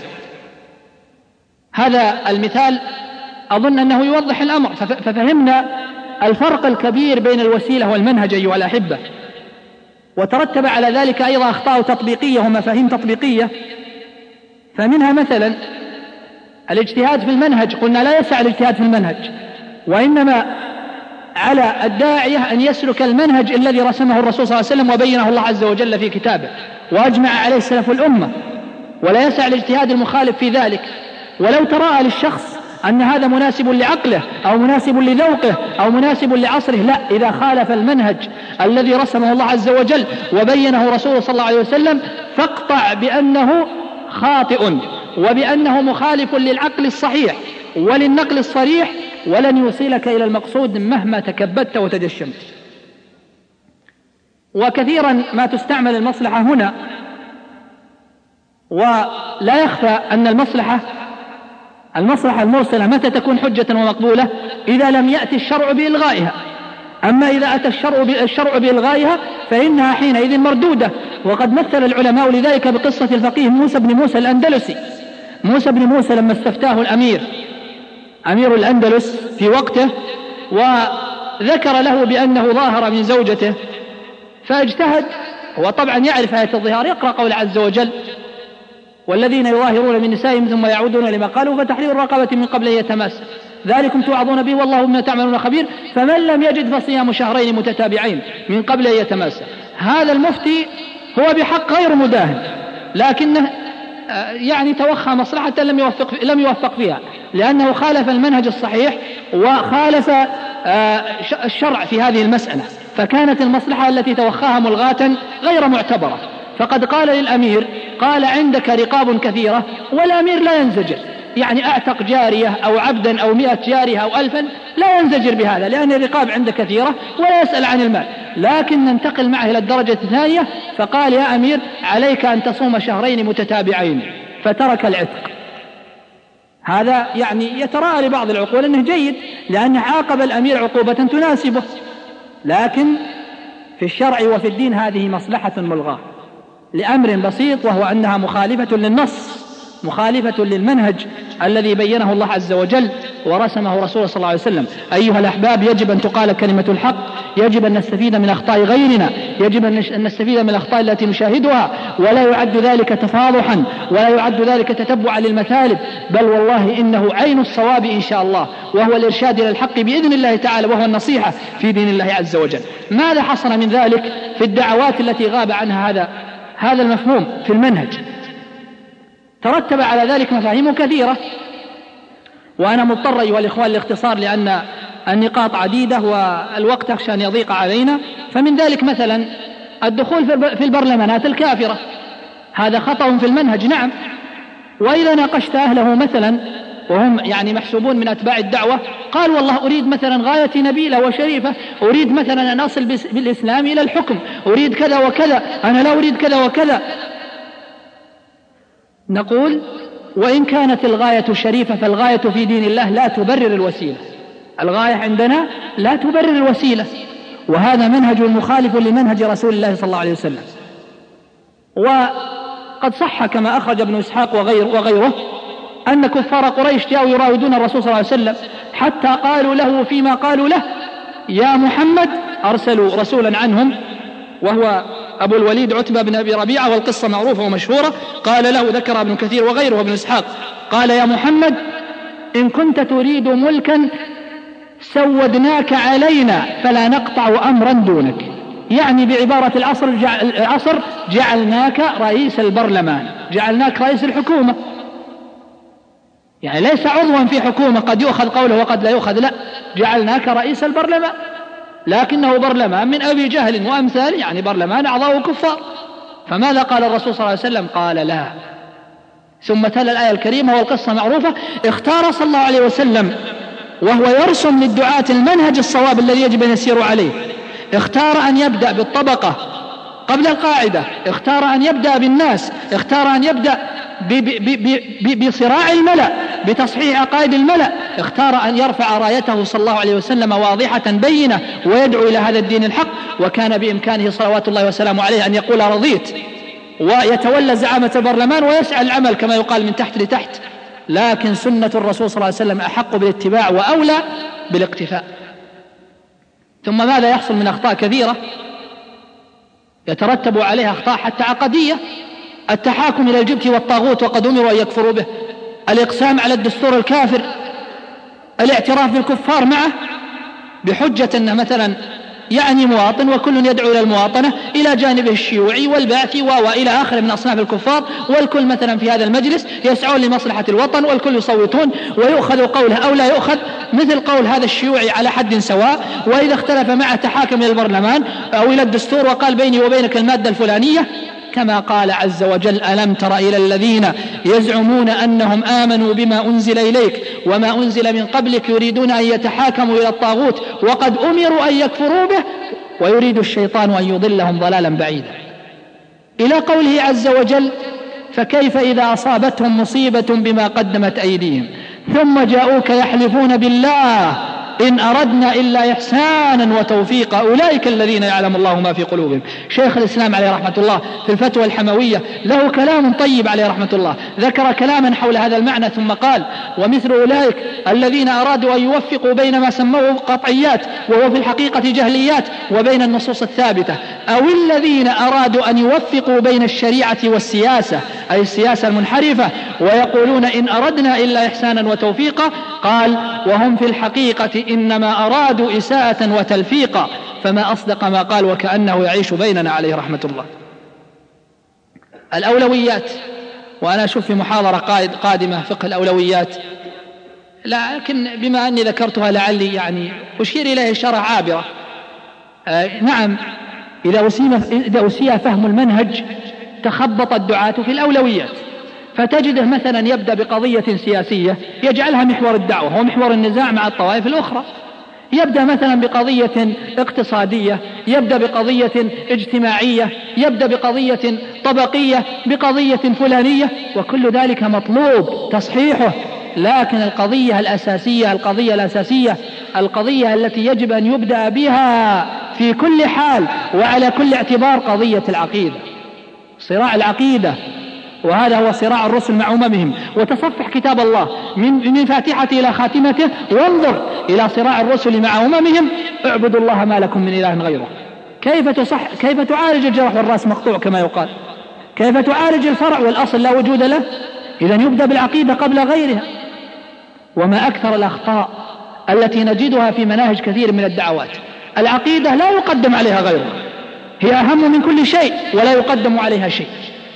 هذا المثال أظن أنه يوضح الأمر، ففهمنا الفرق الكبير بين الوسيلة والمنهج أيها الأحبة. وترتب على ذلك أيضا أخطاء تطبيقية ومفاهيم تطبيقية، فمنها مثلا الاجتهاد في المنهج. قلنا لا يسع الاجتهاد في المنهج، وإنما على الداعية أن يسلك المنهج الذي رسمه الرسول صلى الله عليه وسلم وبينه الله عز وجل في كتابه وأجمع عليه سلف الأمة، ولا يسع الاجتهاد المخالف في ذلك. ولو تراءى للشخص أن هذا مناسب لعقله أو مناسب لذوقه أو مناسب لعصره، لا، إذا خالف المنهج الذي رسمه الله عز وجل وبينه رسوله صلى الله عليه وسلم فاقطع بأنه خاطئ وبأنه مخالف للعقل الصحيح وللنقل الصريح، ولن يوصلك إلى المقصود مهما تكبدت وتجشمت. وكثيرا ما تستعمل المصلحة هنا، ولا يخفى أن المصلحة المصلحة المرسلة متى تكون حجة ومقبولة؟ إذا لم يأتي الشرع بإلغائها. أما إذا أتى الشرع بإلغائها فإنها حينئذ مردودة. وقد مثل العلماء لذلك بقصة الفقيه موسى بن موسى الأندلسي. موسى بن موسى لما استفتاه الأمير أمير الأندلس في وقته وذكر له بأنه ظاهر من زوجته، فاجتهد. وطبعا يعرف آية الظهار، يقرأ قول عز وجل: والذين يظاهرون من نسائهم ثم يعودون لما قالوا فتحرير رقبة من قبل أن يتماسا ذلكم توعظون به والله بما تعملون خبير فمن لم يجد فصيام شهرين متتابعين من قبل أن يتماسا. هذا المفتي هو بحق غير مداهن، لكنه يعني توخى مصلحة لم يوفق لم يوفق فيها، لأنه خالف المنهج الصحيح وخالف الشرع في هذه المسألة، فكانت المصلحة التي توخاها ملغاة غير معتبرة. فقد قال للأمير: قال عندك رقاب كثيرة، والأمير لا ينزجر، يعني أعتق جارية أو عبدا أو مئة جارية أو ألفا لا ينزجر بهذا، لأن الرقاب عنده كثيرة ولا يسأل عن المال. لكن ننتقل معه إلى الدرجة الثانية، فقال: يا أمير عليك أن تصوم شهرين متتابعين، فترك العتق. هذا يعني يتراءى لبعض العقول أنه جيد، لأنه عاقب الأمير عقوبة تناسبه، لكن في الشرع وفي الدين هذه مصلحة ملغاة لأمر بسيط، وهو أنها مخالفة للنص، مخالفة للمنهج الذي بينه الله عز وجل ورسمه رسوله صلى الله عليه وسلم. أيها الأحباب، يجب أن تقال كلمة الحق، يجب أن نستفيد من أخطاء غيرنا، يجب أن نستفيد من الأخطاء التي نشاهدها، ولا يعد ذلك تفاضحا ولا يعد ذلك تتبعا للمثالب، بل والله إنه عين الصواب إن شاء الله، وهو الإرشاد إلى الحق بإذن الله تعالى، وهو النصيحة في دين الله عز وجل. ماذا حصل من ذلك في الدعوات التي غاب عنها هذا هذا المفهوم في المنهج؟ ترتب على ذلك مفاهيم كثيرة، وأنا مضطر أيها الإخوان للاختصار لأن النقاط عديدة والوقت أخشى أن يضيق علينا. فمن ذلك مثلا الدخول في البرلمانات الكافرة، هذا خطأ في المنهج، نعم. وإذا ناقشت أهله مثلا وهم يعني محسوبون من أتباع الدعوة، قال: والله أريد مثلا غاية نبيلة وشريفة، أريد مثلا أن أصل بالإسلام إلى الحكم، أريد كذا وكذا، أنا لا أريد كذا وكذا. نقول: وإن كانت الغاية شريفة فالغاية في دين الله لا تبرر الوسيلة، الغاية عندنا لا تبرر الوسيلة، وهذا منهج مخالف لمنهج رسول الله صلى الله عليه وسلم. وقد صح كما أخرج ابن إسحاق وغير وغيره أن كفار قريش جاءوا يراودون الرسول صلى الله عليه وسلم حتى قالوا له فيما قالوا له: يا محمد، أرسلوا رسولا عنهم وهو أبو الوليد عتبة بن أبي ربيعة، والقصة معروفة ومشهورة. قال له، ذكر ابن كثير وغيره ابن إسحاق، قال: يا محمد، إن كنت تريد ملكا سودناك علينا فلا نقطع أمرا دونك، يعني بعبارة العصر, العصر جعلناك رئيس البرلمان، جعلناك رئيس الحكومة، يعني ليس عضوا في حكومة قد يؤخذ قوله وقد لا يؤخذ، لا، جعلناك رئيس البرلمان، لكنه برلمان من أبي جهل وأمثال، يعني برلمان أعضاء كفار. فماذا قال الرسول صلى الله عليه وسلم؟ قال: لا. ثم تلا الآية الكريمة والقصة معروفة. اختار صلى الله عليه وسلم وهو يرسم للدعاة المنهج الصواب الذي يجب أن يسيروا عليه، اختار أن يبدأ بالطبقة قبل القاعدة، اختار أن يبدأ بالناس، اختار أن يبدأ بصراع الملأ، بتصحيح عقائد الملأ اختار أن يرفع رايته صلى الله عليه وسلم واضحة بينة ويدعو إلى هذا الدين الحق، وكان بإمكانه صلوات الله وسلامه عليه أن يقول رضيت ويتولى زعامة البرلمان ويسعى العمل كما يقال من تحت لتحت، لكن سنة الرسول صلى الله عليه وسلم أحق بالاتباع وأولى بالاقتفاء. ثم ماذا يحصل من أخطاء كثيرة يترتب عليها أخطاء حتى عقدية، التحاكم إلى الجبت والطاغوت وقد أمروا أن يكفروا به، الإقسام على الدستور الكافر، الاعتراف بالكفار معه بحجة أنه مثلا يعني مواطن وكل يدعو إلى المواطنة إلى جانبه الشيوعي والبعثي وإلى آخر من أصناف الكفار، والكل مثلا في هذا المجلس يسعون لمصلحة الوطن والكل يصوتون ويؤخذ قوله أو لا يؤخذ مثل قول هذا الشيوعي على حد سواء، وإذا اختلف معه تحاكم إلى البرلمان أو إلى الدستور وقال بيني وبينك المادة الفلانية، كما قال عز وجل ألم تر إلى الذين يزعمون أنهم آمنوا بما أنزل إليك وما أنزل من قبلك يريدون أن يتحاكموا إلى الطاغوت وقد أمروا أن يكفروا به ويريد الشيطان أن يضلهم ضلالا بعيدا، إلى قوله عز وجل فكيف إذا أصابتهم مصيبة بما قدمت أيديهم ثم جاءوك يحلفون بالله إن أردنا إلا إحسانا وتوفيقا أولئك الذين يعلم الله ما في قلوبهم. شيخ الإسلام عليه رحمة الله في الفتوى الحموية له كلام طيب عليه رحمة الله، ذكر كلاما حول هذا المعنى ثم قال ومثل أولئك الذين أرادوا أن يوفقوا بين ما سموه قطعيات وهو في الحقيقة جهليات وبين النصوص الثابتة، أو الذين أرادوا أن يوفقوا بين الشريعة والسياسة أي السياسة المنحرفة ويقولون إن أردنا إلا إحسانا وتوفيقا، قال وهم في الحقيقة إنما أرادوا إساءة وتلفيقا، فما أصدق ما قال وكأنه يعيش بيننا عليه رحمة الله. الأولويات، وأنا أشوف في محاضرة قادمة فقه الأولويات، لكن بما أني ذكرتها لعلي يعني أشير إليه إشارة عابرة. آه نعم إذا إذا أسيء فهم المنهج تخبط الدعاة في الأولويات، فتجده مثلا يبدأ بقضية سياسية يجعلها محور الدعوة ومحور النزاع مع الطوائف الأخرى، يبدأ مثلا بقضية اقتصادية، يبدأ بقضية اجتماعية، يبدأ بقضية طبقية، بقضية فلانية، وكل ذلك مطلوب تصحيحه، لكن القضية الأساسية القضية الأساسية القضية التي يجب أن يبدأ بها في كل حال وعلى كل اعتبار قضية العقيدة، صراع العقيدة، وهذا هو صراع الرسل مع أممهم. وتصفح كتاب الله من من فاتحته إلى خاتمته وانظر إلى صراع الرسل مع أممهم، اعبدوا الله ما لكم من إله غيره. كيف تصح كيف تعالج الجرح والرأس مقطوع كما يقال، كيف تعالج الفرع والأصل لا وجود له؟ إذن يبدأ بالعقيدة قبل غيرها. وما أكثر الأخطاء التي نجدها في مناهج كثير من الدعوات، العقيدة لا يقدم عليها غيرها، هي أهم من كل شيء ولا يقدم عليها شيء.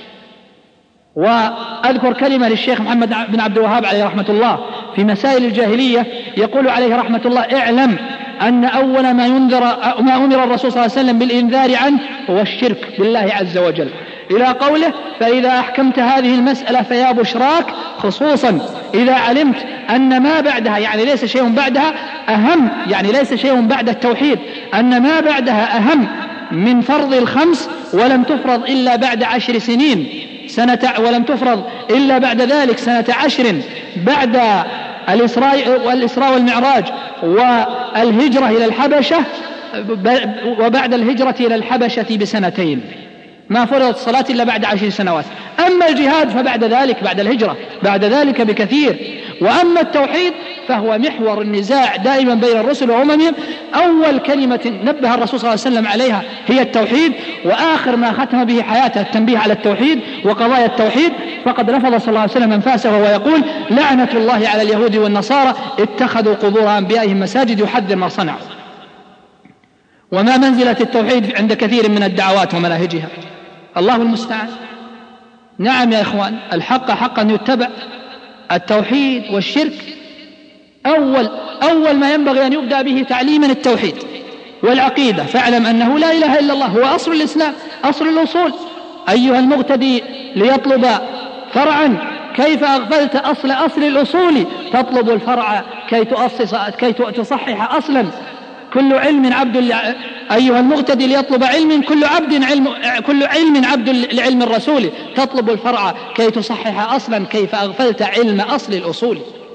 وأذكر كلمة للشيخ محمد بن عبد الوهاب عليه رحمة الله في مسائل الجاهلية، يقول عليه رحمة الله اعلم أن أول ما ينذر ما أمر الرسول صلى الله عليه وسلم بالإنذار عنه هو الشرك بالله عز وجل، إلى قوله فإذا أحكمت هذه المسألة فيا بشراك، خصوصا إذا علمت أن ما بعدها يعني ليس شيء بعدها أهم، يعني ليس شيء بعد التوحيد، أن ما بعدها أهم من فرض الخمس ولم تفرض إلا بعد عشر سنين سنة، ولم تفرض إلا بعد ذلك سنة عشر بعد الإسراء والإسراء والمعراج والهجرة إلى الحبشة، وبعد الهجرة إلى الحبشة بسنتين ما فرضت الصلاة إلا بعد عشر سنوات. أما الجهاد فبعد ذلك بعد الهجرة بعد ذلك بكثير. وأما التوحيد فهو محور النزاع دائما بين الرسل وأممهم، أول كلمة نبه الرسول صلى الله عليه وسلم عليها هي التوحيد، وآخر ما ختم به حياته التنبيه على التوحيد وقضايا التوحيد. فقد لفظ صلى الله عليه وسلم أنفاسه وهو يقول لعنة الله على اليهود والنصارى اتخذوا قبور أنبيائهم مساجد، يحذر ما صنعوا. وما منزلة التوحيد عند كثير من الدعوات ومناهجها؟ الله المستعان. نعم يا إخوان، الحق حقا يتبع. التوحيد والشرك أول, أول ما ينبغي أن يبدأ به تعليما التوحيد والعقيدة، فاعلم أنه لا إله إلا الله هو أصل الإسلام أصل الأصول. أيها المقتدي ليطلب فرعا كيف أغفلت أصل أصل الأصول، تطلب الفرع كي تؤسس كي تصحح أصلا. كل علم عبد أيها المقتدي ليطلب علم كل عبد علم كل علم عبد لعلم الرسول، تطلب الفرع كي تصحح أصلا كيف أغفلت علم أصل الأصول.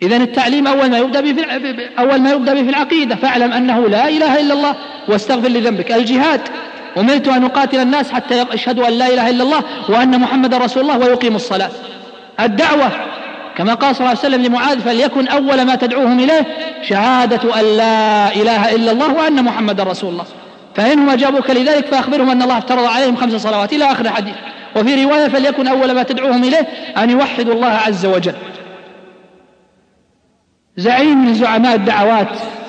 إذن التعليم أول ما يبدأ به في أول ما يبدأ به في العقيدة، فاعلم أنه لا إله إلا الله واستغفر لذنبك. الجهاد، أمرت أن أقاتل الناس حتى يشهدوا أن لا إله إلا الله وأن محمد رسول الله ويقيموا الصلاة. الدعوة كما قال صلى الله عليه وسلم لمعاذ: فليكن أول ما تدعوهم إليه شهادة أن لا إله إلا الله وأن محمد رسول الله، فإنهم أجابوك لذلك فأخبرهم أن الله افترض عليهم خمس صلوات إلى آخر الحديث. وفي رواية: فليكن أول ما تدعوهم إليه أن يوحدوا الله عز وجل. زعيم من زعماء الدعوات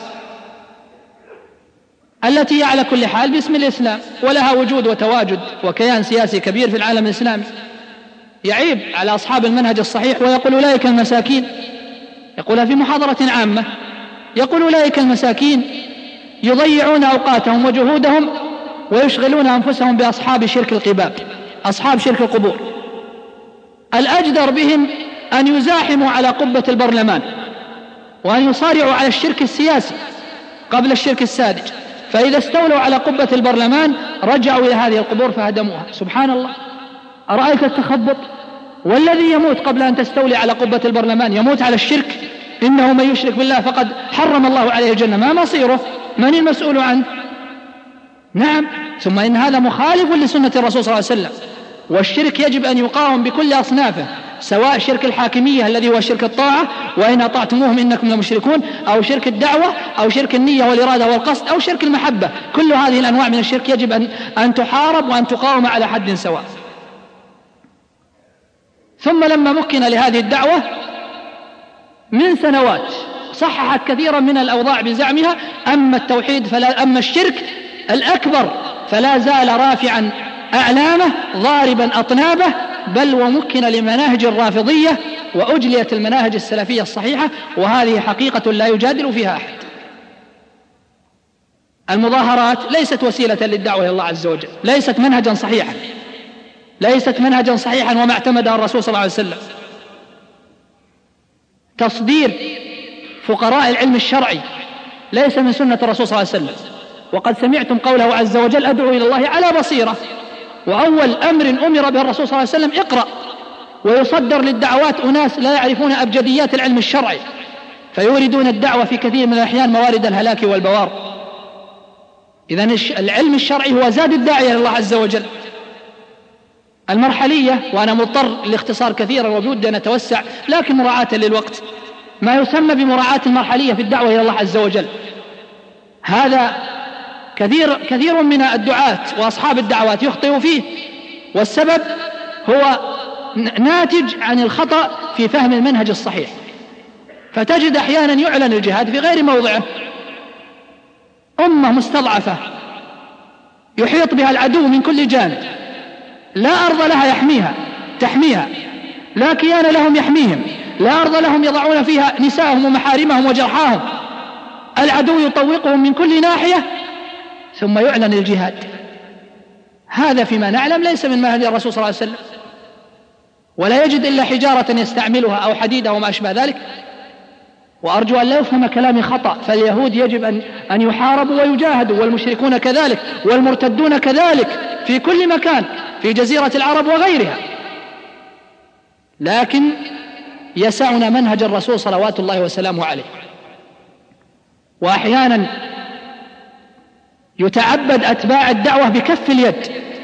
التي هي على كل حال باسم الإسلام ولها وجود وتواجد وكيان سياسي كبير في العالم الإسلامي، يعيب على أصحاب المنهج الصحيح ويقول: أولئك المساكين، يقولها في محاضرة عامة، يقول: أولئك المساكين يضيعون أوقاتهم وجهودهم ويشغلون أنفسهم بأصحاب شرك القباب، أصحاب شرك القبور. الأجدر بهم أن يزاحموا على قبة البرلمان وأن يصارعوا على الشرك السياسي قبل الشرك الساذج، فإذا استولوا على قبة البرلمان رجعوا إلى هذه القبور فهدموها. سبحان الله، أرأيت التخبط؟ والذي يموت قبل أن تستولي على قبة البرلمان يموت على الشرك، إنه من يشرك بالله فقد حرم الله عليه الجنة، ما مصيره؟ من المسؤول عنه؟ نعم. ثم إن هذا مخالف لسنة الرسول صلى الله عليه وسلم، والشرك يجب أن يقاوم بكل أصنافه، سواء شرك الحاكمية الذي هو شرك الطاعة وإن أطعتموهم إنكم لمشركون، أو شرك الدعوة، أو شرك النية والإرادة والقصد، أو شرك المحبة. كل هذه الأنواع من الشرك يجب أن, أن تحارب وأن تقاوم على حد سواء. ثم لما مكن لهذه الدعوة من سنوات صححت كثيرا من الأوضاع بزعمها، أما التوحيد فلا أما الشرك الأكبر فلا زال رافعا أعلامه ضاربا أطنابه، بل ومكن لمناهج الرافضية وأجليت المناهج السلفية الصحيحة، وهذه حقيقة لا يجادل فيها أحد. المظاهرات ليست وسيلة للدعوة إلى الله عز وجل، ليست منهجا صحيحا، ليست منهجا صحيحا وما اعتمدها الرسول صلى الله عليه وسلم. تصدير فقراء العلم الشرعي ليس من سنة الرسول صلى الله عليه وسلم، وقد سمعتم قوله عز وجل: أدعو إلى الله على بصيرة. وأول أمر أمر به الرسول صلى الله عليه وسلم: اقرأ. ويصدر للدعوات أناس لا يعرفون أبجديات العلم الشرعي، فيوردون الدعوة في كثير من الأحيان موارد الهلاك والبوار. إذن العلم الشرعي هو زاد الداعية إلى الله عز وجل. المرحلية، وأنا مضطر لاختصار كثيرا وبودي أن أتوسع لكن مراعاة للوقت، ما يسمى بمراعاة المرحلية في الدعوة إلى الله عز وجل، هذا كثير كثير من الدعاة وأصحاب الدعوات يخطئ فيه، والسبب هو ناتج عن الخطأ في فهم المنهج الصحيح. فتجد أحيانا يعلن الجهاد في غير موضعه، أمة مستضعفة يحيط بها العدو من كل جانب، لا أرض لها يحميها تحميها، لا كيان لهم يحميهم، لا أرض لهم يضعون فيها نساءهم ومحارمهم وجرحاهم، العدو يطوقهم من كل ناحية، ثم يعلن الجهاد. هذا فيما نعلم ليس من منهج الرسول صلى الله عليه وسلم، ولا يجد إلا حجارة يستعملها أو حديدة وما أشبه ذلك. وأرجو أن لا يفهم كلامي خطأ، فاليهود يجب أن, أن يحاربوا ويجاهدوا، والمشركون كذلك، والمرتدون كذلك في كل مكان في جزيرة العرب وغيرها، لكن يسعنا منهج الرسول صلوات الله وسلامه عليه. وأحيانا يتعبد أتباع الدعوة بكف اليد،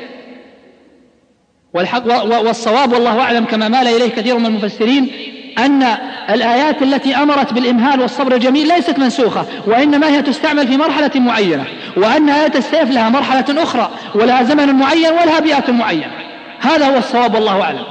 والصواب والله أعلم كما مال إليه كثير من المفسرين أن الآيات التي أمرت بالإمهال والصبر الجميل ليست منسوخة، وإنما هي تستعمل في مرحلة معينة، وأن آية السيف لها مرحلة أخرى ولها زمن معين ولها بيئة معينة. هذا هو الصواب والله أعلم،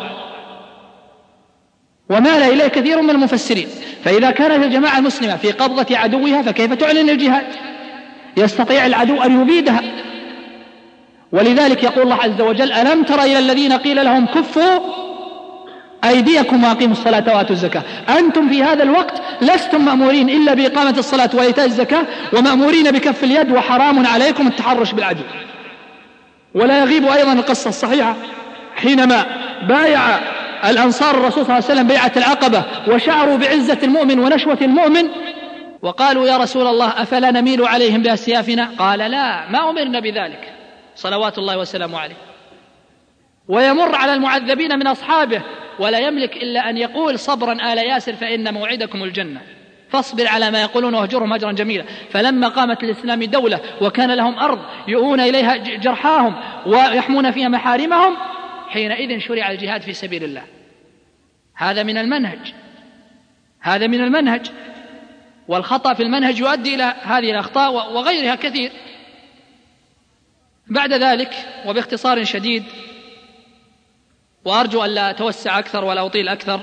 ومال إليه كثير من المفسرين. فإذا كانت الجماعة المسلمة في قبضة عدوها فكيف تعلن الجهاد؟ يستطيع العدو أن يبيدها. ولذلك يقول الله عز وجل: ألم تر إلى الذين قيل لهم كفوا أيديكم وأقيموا الصلاة وآتوا الزكاة. أنتم في هذا الوقت لستم مأمورين إلا بإقامة الصلاة وإيتاء الزكاة، ومأمورين بكف اليد، وحرام عليكم التحرش بالعدو. ولا يغيب أيضا القصة الصحيحة حينما بايع الأنصار الرسول صلى الله عليه وسلم بيعة العقبة وشعروا بعزة المؤمن ونشوة المؤمن، وقالوا: يا رسول الله أفلا نميل عليهم بأسيافنا؟ قال: لا، ما أمرنا بذلك صلوات الله وسلامه عليه. ويمر على المعذبين من أصحابه ولا يملك إلا أن يقول صبرا آل ياسر فإن موعدكم الجنة، فاصبر على ما يقولون واهجرهم هجرا جميلا. فلما قامت الإسلام دولة وكان لهم أرض يؤون إليها جرحاهم ويحمون فيها محارمهم، حينئذ شرع الجهاد في سبيل الله. هذا من المنهج، هذا من المنهج. والخطأ في المنهج يؤدي إلى هذه الأخطاء وغيرها كثير. بعد ذلك وباختصار شديد، وأرجو أن لا أتوسع أكثر ولا أطيل أكثر،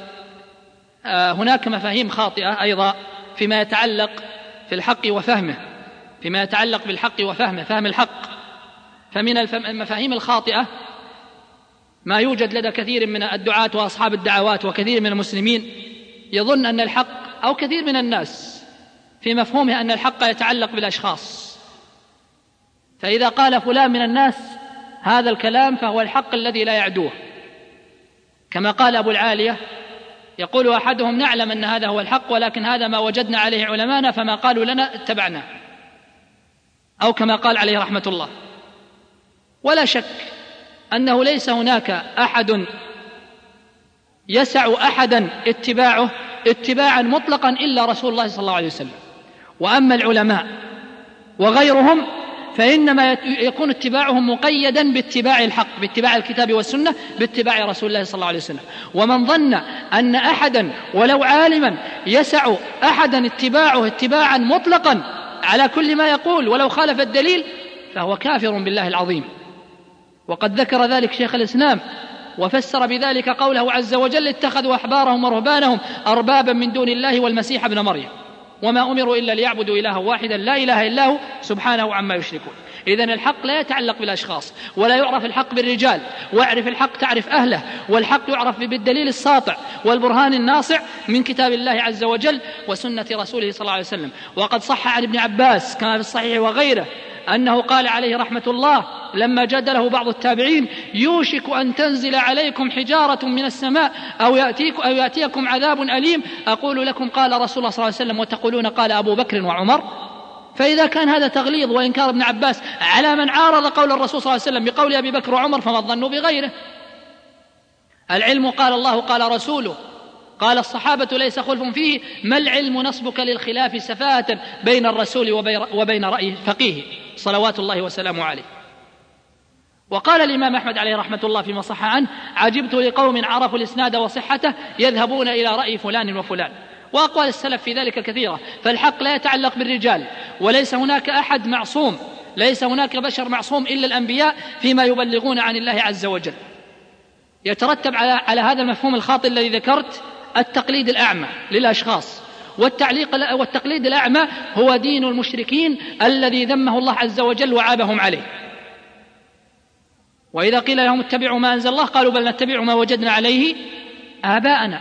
هناك مفاهيم خاطئة أيضا فيما يتعلق في الحق وفهمه، فيما يتعلق بالحق وفهمه، فهم الحق. فمن المفاهيم الخاطئة ما يوجد لدى كثير من الدعاة وأصحاب الدعوات وكثير من المسلمين يظن أن الحق، أو كثير من الناس في مفهومه أن الحق يتعلق بالأشخاص، فإذا قال فلان من الناس هذا الكلام فهو الحق الذي لا يعدوه، كما قال أبو العالية يقول أحدهم: نعلم أن هذا هو الحق ولكن هذا ما وجدنا عليه علمانا فما قالوا لنا اتبعنا، أو كما قال عليه رحمة الله. ولا شك أنه ليس هناك أحد يسع أحدا اتباعه اتباعا مطلقا إلا رسول الله صلى الله عليه وسلم. وأما العلماء وغيرهم فإنما يكون اتباعهم مقيدا باتباع الحق، باتباع الكتاب والسنة، باتباع رسول الله صلى الله عليه وسلم. ومن ظن أن أحدا ولو عالما يسع أحدا اتباعه اتباعا مطلقا على كل ما يقول ولو خالف الدليل فهو كافر بالله العظيم. وقد ذكر ذلك شيخ الإسلام وفسر بذلك قوله عز وجل: اتخذوا أحبارهم ورهبانهم أربابا من دون الله والمسيح ابن مريم وما أمروا إلا ليعبدوا إلها واحدا لا إله إلا هو سبحانه عما يشركون. إذن الحق لا يتعلق بالأشخاص، ولا يعرف الحق بالرجال، واعرف الحق تعرف أهله، والحق يعرف بالدليل الساطع والبرهان الناصع من كتاب الله عز وجل وسنة رسوله صلى الله عليه وسلم. وقد صح عن ابن عباس كما في الصحيح وغيره أنه قال عليه رحمة الله لما جادله بعض التابعين: يوشك أن تنزل عليكم حجارة من السماء أو يأتيكم, أو يأتيكم عذاب أليم، أقول لكم قال رسول الله صلى الله عليه وسلم وتقولون قال أبو بكر وعمر. فإذا كان هذا تغليظ وإنكار ابن عباس على من عارض قول الرسول صلى الله عليه وسلم بقول أبي بكر وعمر، فما الظن بغيره؟ العلم قال الله قال رسوله قال الصحابة ليس خلف فيه، ما العلم نصبك للخلاف سفاهة بين الرسول وبين رأي فقيه صلوات الله وسلامه عليه. وقال الإمام أحمد عليه رحمة الله فيما صح عنه: عجبت لقوم عرفوا الإسناد وصحته يذهبون إلى رأي فلان وفلان. وأقوال السلف في ذلك كثيرة. فالحق لا يتعلق بالرجال، وليس هناك أحد معصوم، ليس هناك بشر معصوم إلا الأنبياء فيما يبلغون عن الله عز وجل. يترتب على, على هذا المفهوم الخاطئ الذي ذكرت التقليد الأعمى للأشخاص. والتعليق والتقليد الأعمى هو دين المشركين الذي ذمه الله عز وجل وعابهم عليه. وإذا قيل لهم اتبعوا ما أنزل الله قالوا بل نتبع ما وجدنا عليه آباءنا.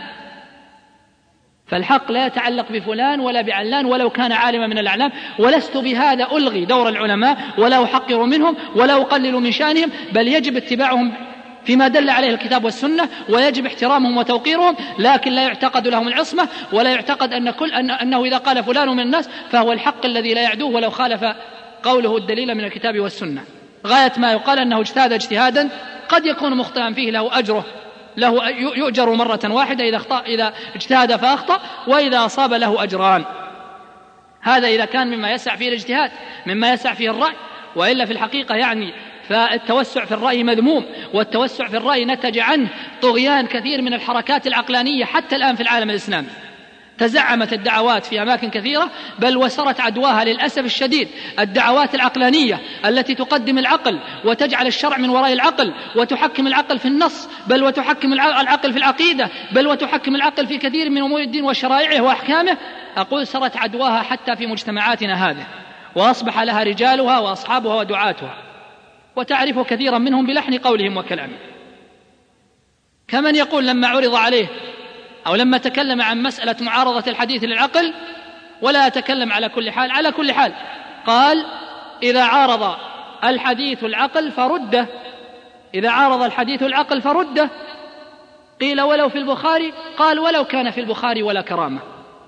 فالحق لا يتعلق بفلان ولا بعلان ولو كان عالما من الأعلام. ولست بهذا ألغي دور العلماء ولا أحقر منهم ولا أقلل من شانهم، بل يجب اتباعهم فيما دل عليه الكتاب والسنة، ويجب احترامهم وتوقيرهم، لكن لا يعتقد لهم العصمة، ولا يعتقد أن كل أن أنه إذا قال فلان من الناس فهو الحق الذي لا يعدوه ولو خالف قوله الدليل من الكتاب والسنة. غاية ما يقال أنه اجتهد اجتهادا قد يكون مخطئا فيه له أجره، له يؤجر مرة واحدة إذا اخطأ إذا اجتهد فأخطأ، وإذا أصاب له أجران. هذا إذا كان مما يسع فيه الاجتهاد، مما يسع فيه الرأي. وإلا في الحقيقة يعني فالتوسع في الرأي مذموم، والتوسع في الرأي نتج عنه طغيان كثير من الحركات العقلانية حتى الآن في العالم الإسلامي. تزعمت الدعوات في أماكن كثيرة، بل وسرت عدواها للأسف الشديد الدعوات العقلانية التي تقدم العقل وتجعل الشرع من وراء العقل، وتحكم العقل في النص، بل وتحكم العقل في العقيدة، بل وتحكم العقل في كثير من أمور الدين وشرائعه وأحكامه. أقول سرت عدواها حتى في مجتمعاتنا هذه، وأصبح لها رجالها وأصحابها ودعاتها، وتعرف كثيرا منهم بلحن قولهم وكلامهم. كمن يقول لما عرض عليه أو لما تكلم عن مسألة معارضة الحديث للعقل، ولا أتكلم على كل حال، على كل حال قال: إذا عارض الحديث العقل فرده، إذا عارض الحديث العقل فرده. قيل: ولو في البخاري؟ قال: ولو كان في البخاري ولا كرامة.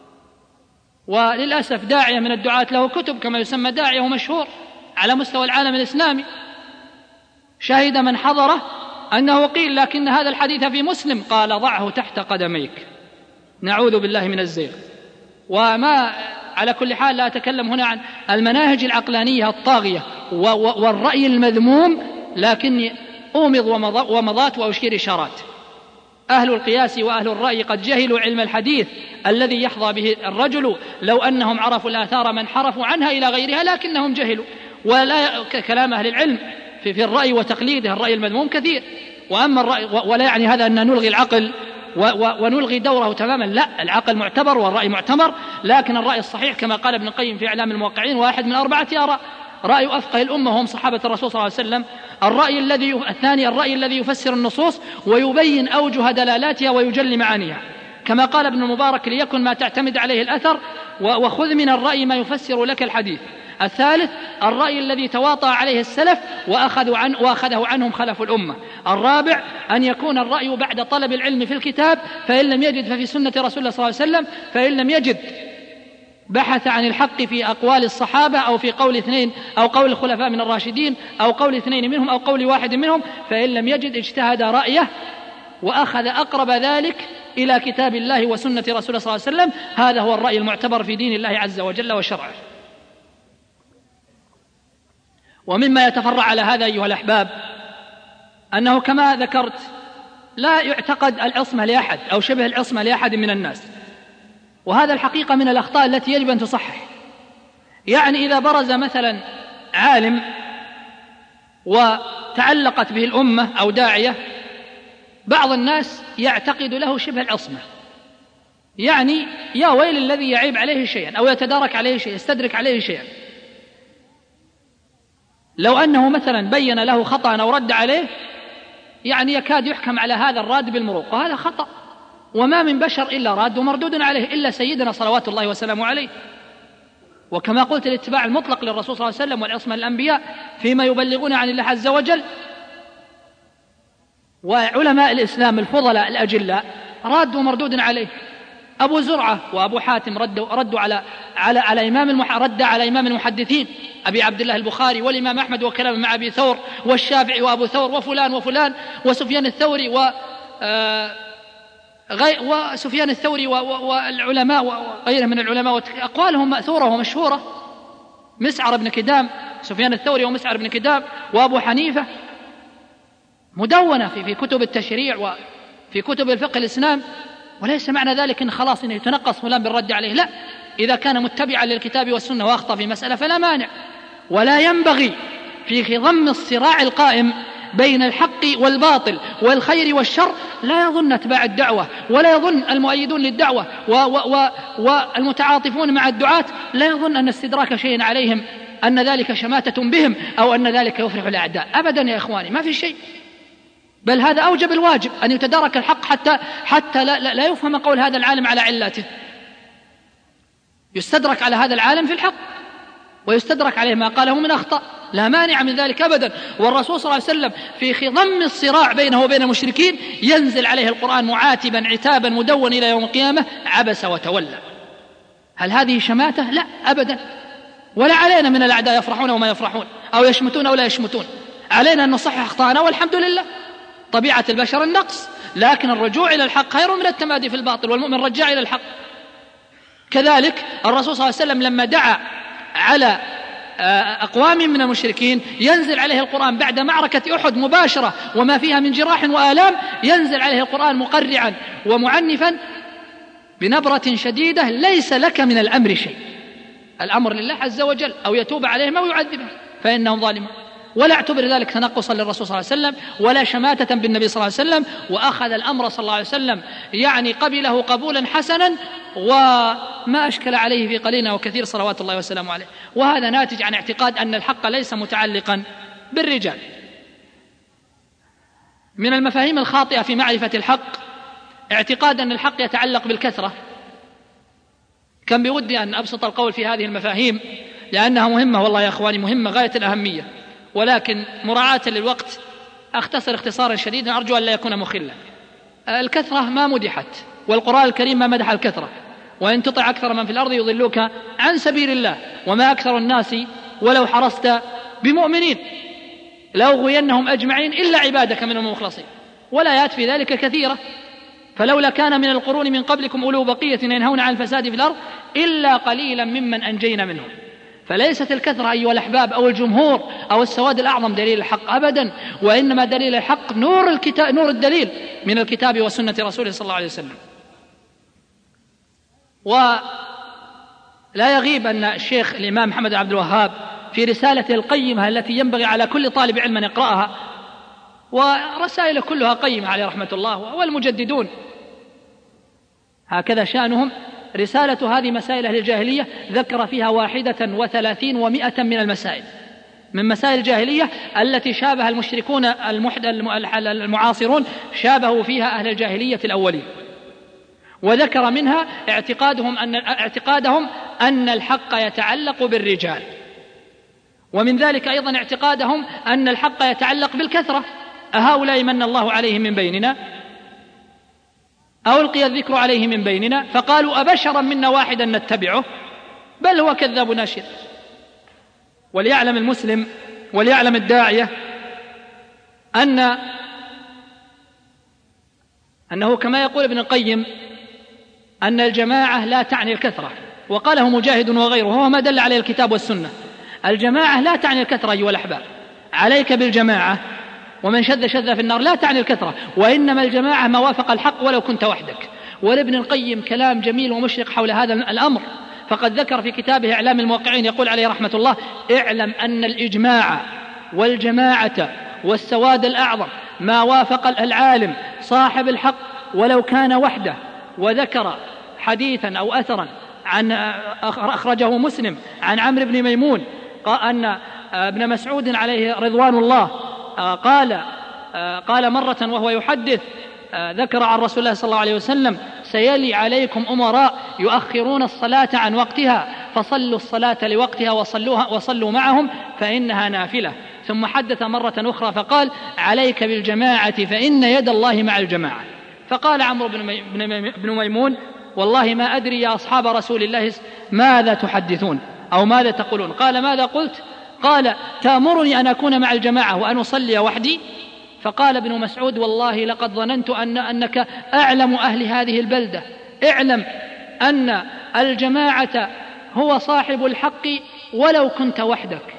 وللأسف داعية من الدعاة له كتب كما يسمى داعية ومشهور على مستوى العالم الإسلامي، شهد من حضره أنه قيل لكن هذا الحديث في مسلم، قال ضعه تحت قدميك. نعوذ بالله من الزيغ. وما على كل حال لا أتكلم هنا عن المناهج العقلانية الطاغية والرأي المذموم، لكني أومض ومضات وأشير إشارات. أهل القياس وأهل الرأي قد جهلوا علم الحديث الذي يحظى به الرجل لو أنهم عرفوا الآثار من حرفوا عنها إلى غيرها، لكنهم جهلوا. ولا كلام أهل العلم في, في الرأي وتقليده، الرأي المذموم كثير. وأما الرأي، ولا يعني هذا أن نلغي العقل ونلغي دوره تماما، لا، العقل معتبر والرأي معتبر، لكن الرأي الصحيح كما قال ابن القيم في إعلام الموقعين واحد من أربعة آراء: رأي أفقه الأمة هم صحابة الرسول صلى الله عليه وسلم، الرأي الذي الثاني الرأي الذي يفسر النصوص ويبين أوجه دلالاتها ويجلي معانيها، كما قال ابن المبارك: ليكن ما تعتمد عليه الأثر وخذ من الرأي ما يفسر لك الحديث. الثالث الرأي الذي تواطأ عليه السلف وأخذوا عن وأخذه عنهم خلف الأمة. الرابع أن يكون الرأي بعد طلب العلم في الكتاب، فإن لم يجد ففي سنة رسول الله صلى الله عليه وسلم، فإن لم يجد بحث عن الحق في أقوال الصحابة أو في قول اثنين أو قول الخلفاء من الراشدين أو قول اثنين منهم أو قول واحد منهم، فإن لم يجد اجتهد رأيه وأخذ أقرب ذلك إلى كتاب الله وسنة رسول الله صلى الله عليه وسلم. هذا هو الرأي المعتبر في دين الله عز وجل وشرعه. ومما يتفرع على هذا أيها الأحباب أنه كما ذكرت لا يعتقد العصمة لأحد أو شبه العصمة لأحد من الناس، وهذا الحقيقة من الأخطاء التي يجب أن تصحح. يعني إذا برز مثلا عالم وتعلقت به الأمة أو داعية، بعض الناس يعتقد له شبه العصمة، يعني يا ويل الذي يعيب عليه شيئا أو يتدارك عليه شيئا، يستدرك عليه شيئا. لو أنه مثلا بين له خطأ أو رد عليه، يعني يكاد يحكم على هذا الراد بالمروق، وهذا خطأ. وما من بشر إلا راد ومردود عليه إلا سيدنا صلوات الله وسلامه عليه. وكما قلت الاتباع المطلق للرسول صلى الله عليه وسلم والعصمة للأنبياء فيما يبلغون عن الله عز وجل. وعلماء الإسلام الفضلاء الأجلاء راد ومردود عليه. أبو زرعة وأبو حاتم ردوا, ردوا على على على إمام المح... رد على إمام المحدثين أبي عبد الله البخاري والإمام أحمد وكلام مع أبي ثور والشافعي وأبو ثور وفلان وفلان وسفيان الثوري و آه... غي... وسفيان الثوري و... و... والعلماء وغيره من العلماء، أقوالهم مأثورة ومشهورة. مسعر بن كدام، سفيان الثوري ومسعر بن كدام وأبو حنيفة، مدونة في في كتب التشريع وفي كتب الفقه الإسلام. وليس معنى ذلك إن خلاص إنه يتنقص فلان بالرد عليه، لا، إذا كان متبعا للكتاب والسنة وأخطأ في مسألة فلا مانع. ولا ينبغي في خضم الصراع القائم بين الحق والباطل والخير والشر لا يظن أتباع الدعوة ولا يظن المؤيدون للدعوة و و و والمتعاطفون مع الدعاة لا يظن أن استدراك شيء عليهم أن ذلك شماتة بهم أو أن ذلك يفرح الأعداء. أبدا يا إخواني، ما في شيء، بل هذا أوجب الواجب أن يتدارك الحق حتى حتى لا, لا, لا يفهم قول هذا العالم على علاته. يستدرك على هذا العالم في الحق ويستدرك عليه ما قاله من أخطاء، لا مانع من ذلك أبدا. والرسول صلى الله عليه وسلم في خضم الصراع بينه وبين المشركين ينزل عليه القرآن معاتبا عتابا مدون إلى يوم القيامة: عبس وتولى. هل هذه شماتة؟ لا أبدا. ولا علينا من الأعداء يفرحون وما يفرحون أو يشمتون أو لا يشمتون، علينا أن نصحح أخطاءنا والحمد لله، طبيعة البشر النقص، لكن الرجوع إلى الحق خير من التمادي في الباطل، والمؤمن رجع إلى الحق. كذلك الرسول صلى الله عليه وسلم لما دعا على أقوام من المشركين ينزل عليه القرآن بعد معركة أحد مباشرة وما فيها من جراح وآلام، ينزل عليه القرآن مقرعا ومعنفا بنبرة شديدة: ليس لك من الأمر شيء، الأمر لله عز وجل، أو يتوب عليهم أو يعذبهم فإنهم ظالمون. ولا اعتبر ذلك تنقصا للرسول صلى الله عليه وسلم ولا شماتة بالنبي صلى الله عليه وسلم، وأخذ الأمر صلى الله عليه وسلم يعني قبله قبولا حسنا وما أشكل عليه في قليل وكثير صلوات الله وسلامه عليه. وهذا ناتج عن اعتقاد أن الحق ليس متعلقا بالرجال. من المفاهيم الخاطئة في معرفة الحق اعتقاد أن الحق يتعلق بالكثرة. كان بودي أن أبسط القول في هذه المفاهيم لأنها مهمة، والله يا أخواني مهمة غاية الأهمية، ولكن مراعاة للوقت أختصر اختصارا شديدا أرجو أن لا يكون مخلا. الكثرة ما مدحت، والقرآن الكريم ما مدح الكثرة: وإن تطع أكثر من في الأرض يضلوك عن سبيل الله وما أكثر الناس ولو حرصت بمؤمنين. لأغوينهم أجمعين إلا عبادك منهم المخلصين. والآيات في ذلك كثيرة. فلولا كان من القرون من قبلكم أولو بقية ينهون عن الفساد في الأرض إلا قليلا ممن أنجينا منهم. فليست الكثرة أيها الأحباب أو الجمهور أو السواد الأعظم دليل الحق أبدا، وإنما دليل الحق نور الكتاب، نور الدليل من الكتاب وسنة رسوله صلى الله عليه وسلم. ولا يغيب أن الشيخ الإمام محمد عبد الوهاب في رسالته القيمة التي ينبغي على كل طالب علم أن يقرأها، ورسائله كلها قيمة عليه رحمة الله، والمجددون هكذا شأنهم، رسالة هذه مسائل أهل الجاهلية ذكر فيها واحدة وثلاثين ومائة من المسائل، من مسائل الجاهلية التي شابه المشركون المعاصرون شابهوا فيها أهل الجاهلية الأولين. وذكر منها اعتقادهم أن, اعتقادهم أن الحق يتعلق بالرجال، ومن ذلك أيضا اعتقادهم أن الحق يتعلق بالكثرة، أهؤلاء من الله عليهم من بيننا أو ألقي الذكر عليه من بيننا، فقالوا أبشرا منا واحدا نتبعه بل هو كذاب ناشر. وليعلم المسلم وليعلم الداعية أن أنه كما يقول ابن القيم أن الجماعة لا تعني الكثرة، وقاله مجاهد وغيره، وهو ما دل عليه الكتاب والسنة. الجماعة لا تعني الكثرة أيها الأحباب، عليك بالجماعة، ومن شذ شذ في النار، لا تعني الكثرة، وإنما الجماعة ما وافق الحق ولو كنت وحدك. ولابن القيم كلام جميل ومشرق حول هذا الأمر، فقد ذكر في كتابه إعلام الموقعين يقول عليه رحمة الله: اعلم أن الإجماع والجماعة والسواد الأعظم ما وافق العالم صاحب الحق ولو كان وحده. وذكر حديثا أو أثرا عن أخرجه مسلم عن عمرو بن ميمون أن ابن مسعود عليه رضوان الله قال قال مرة وهو يحدث، ذكر عن رسول الله صلى الله عليه وسلم: سيلي عليكم أمراء يؤخرون الصلاة عن وقتها فصلوا الصلاة لوقتها وصلوها وصلوا معهم فإنها نافلة. ثم حدث مرة أخرى فقال: عليك بالجماعة فإن يد الله مع الجماعة. فقال عمرو بن ميمون: والله ما أدري يا أصحاب رسول الله ماذا تحدثون أو ماذا تقولون. قال: ماذا قلت؟ قال: تأمرني أن أكون مع الجماعة وأن أصلي وحدي؟ فقال ابن مسعود: والله لقد ظننت أن أنك أعلم أهل هذه البلدة. اعلم أن الجماعة هو صاحب الحق ولو كنت وحدك،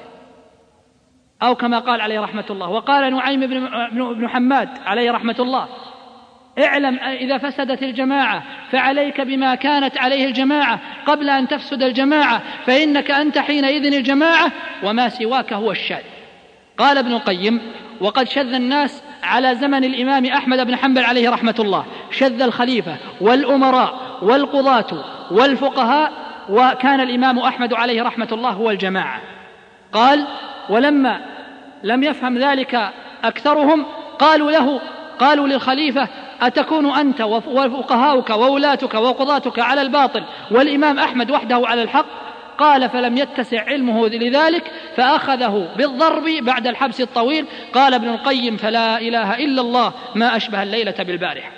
أو كما قال عليه رحمة الله. وقال نعيم بن حماد عليه رحمة الله: اعلم إذا فسدت الجماعة فعليك بما كانت عليه الجماعة قبل أن تفسد الجماعة، فإنك أنت حينئذ الجماعة وما سواك هو الشاذ. قال ابن القيم: وقد شذ الناس على زمن الإمام أحمد بن حنبل عليه رحمة الله، شذ الخليفة والأمراء والقضاة والفقهاء، وكان الإمام أحمد عليه رحمة الله هو الجماعة. قال: ولما لم يفهم ذلك أكثرهم قالوا له قالوا للخليفة: أتكون أنت وفقهاؤك وولاتك وقضاتك على الباطل والإمام أحمد وحده على الحق؟ قال: فلم يتسع علمه لذلك فأخذه بالضرب بعد الحبس الطويل. قال ابن القيم: فلا إله إلا الله ما أشبه الليلة بالبارحة.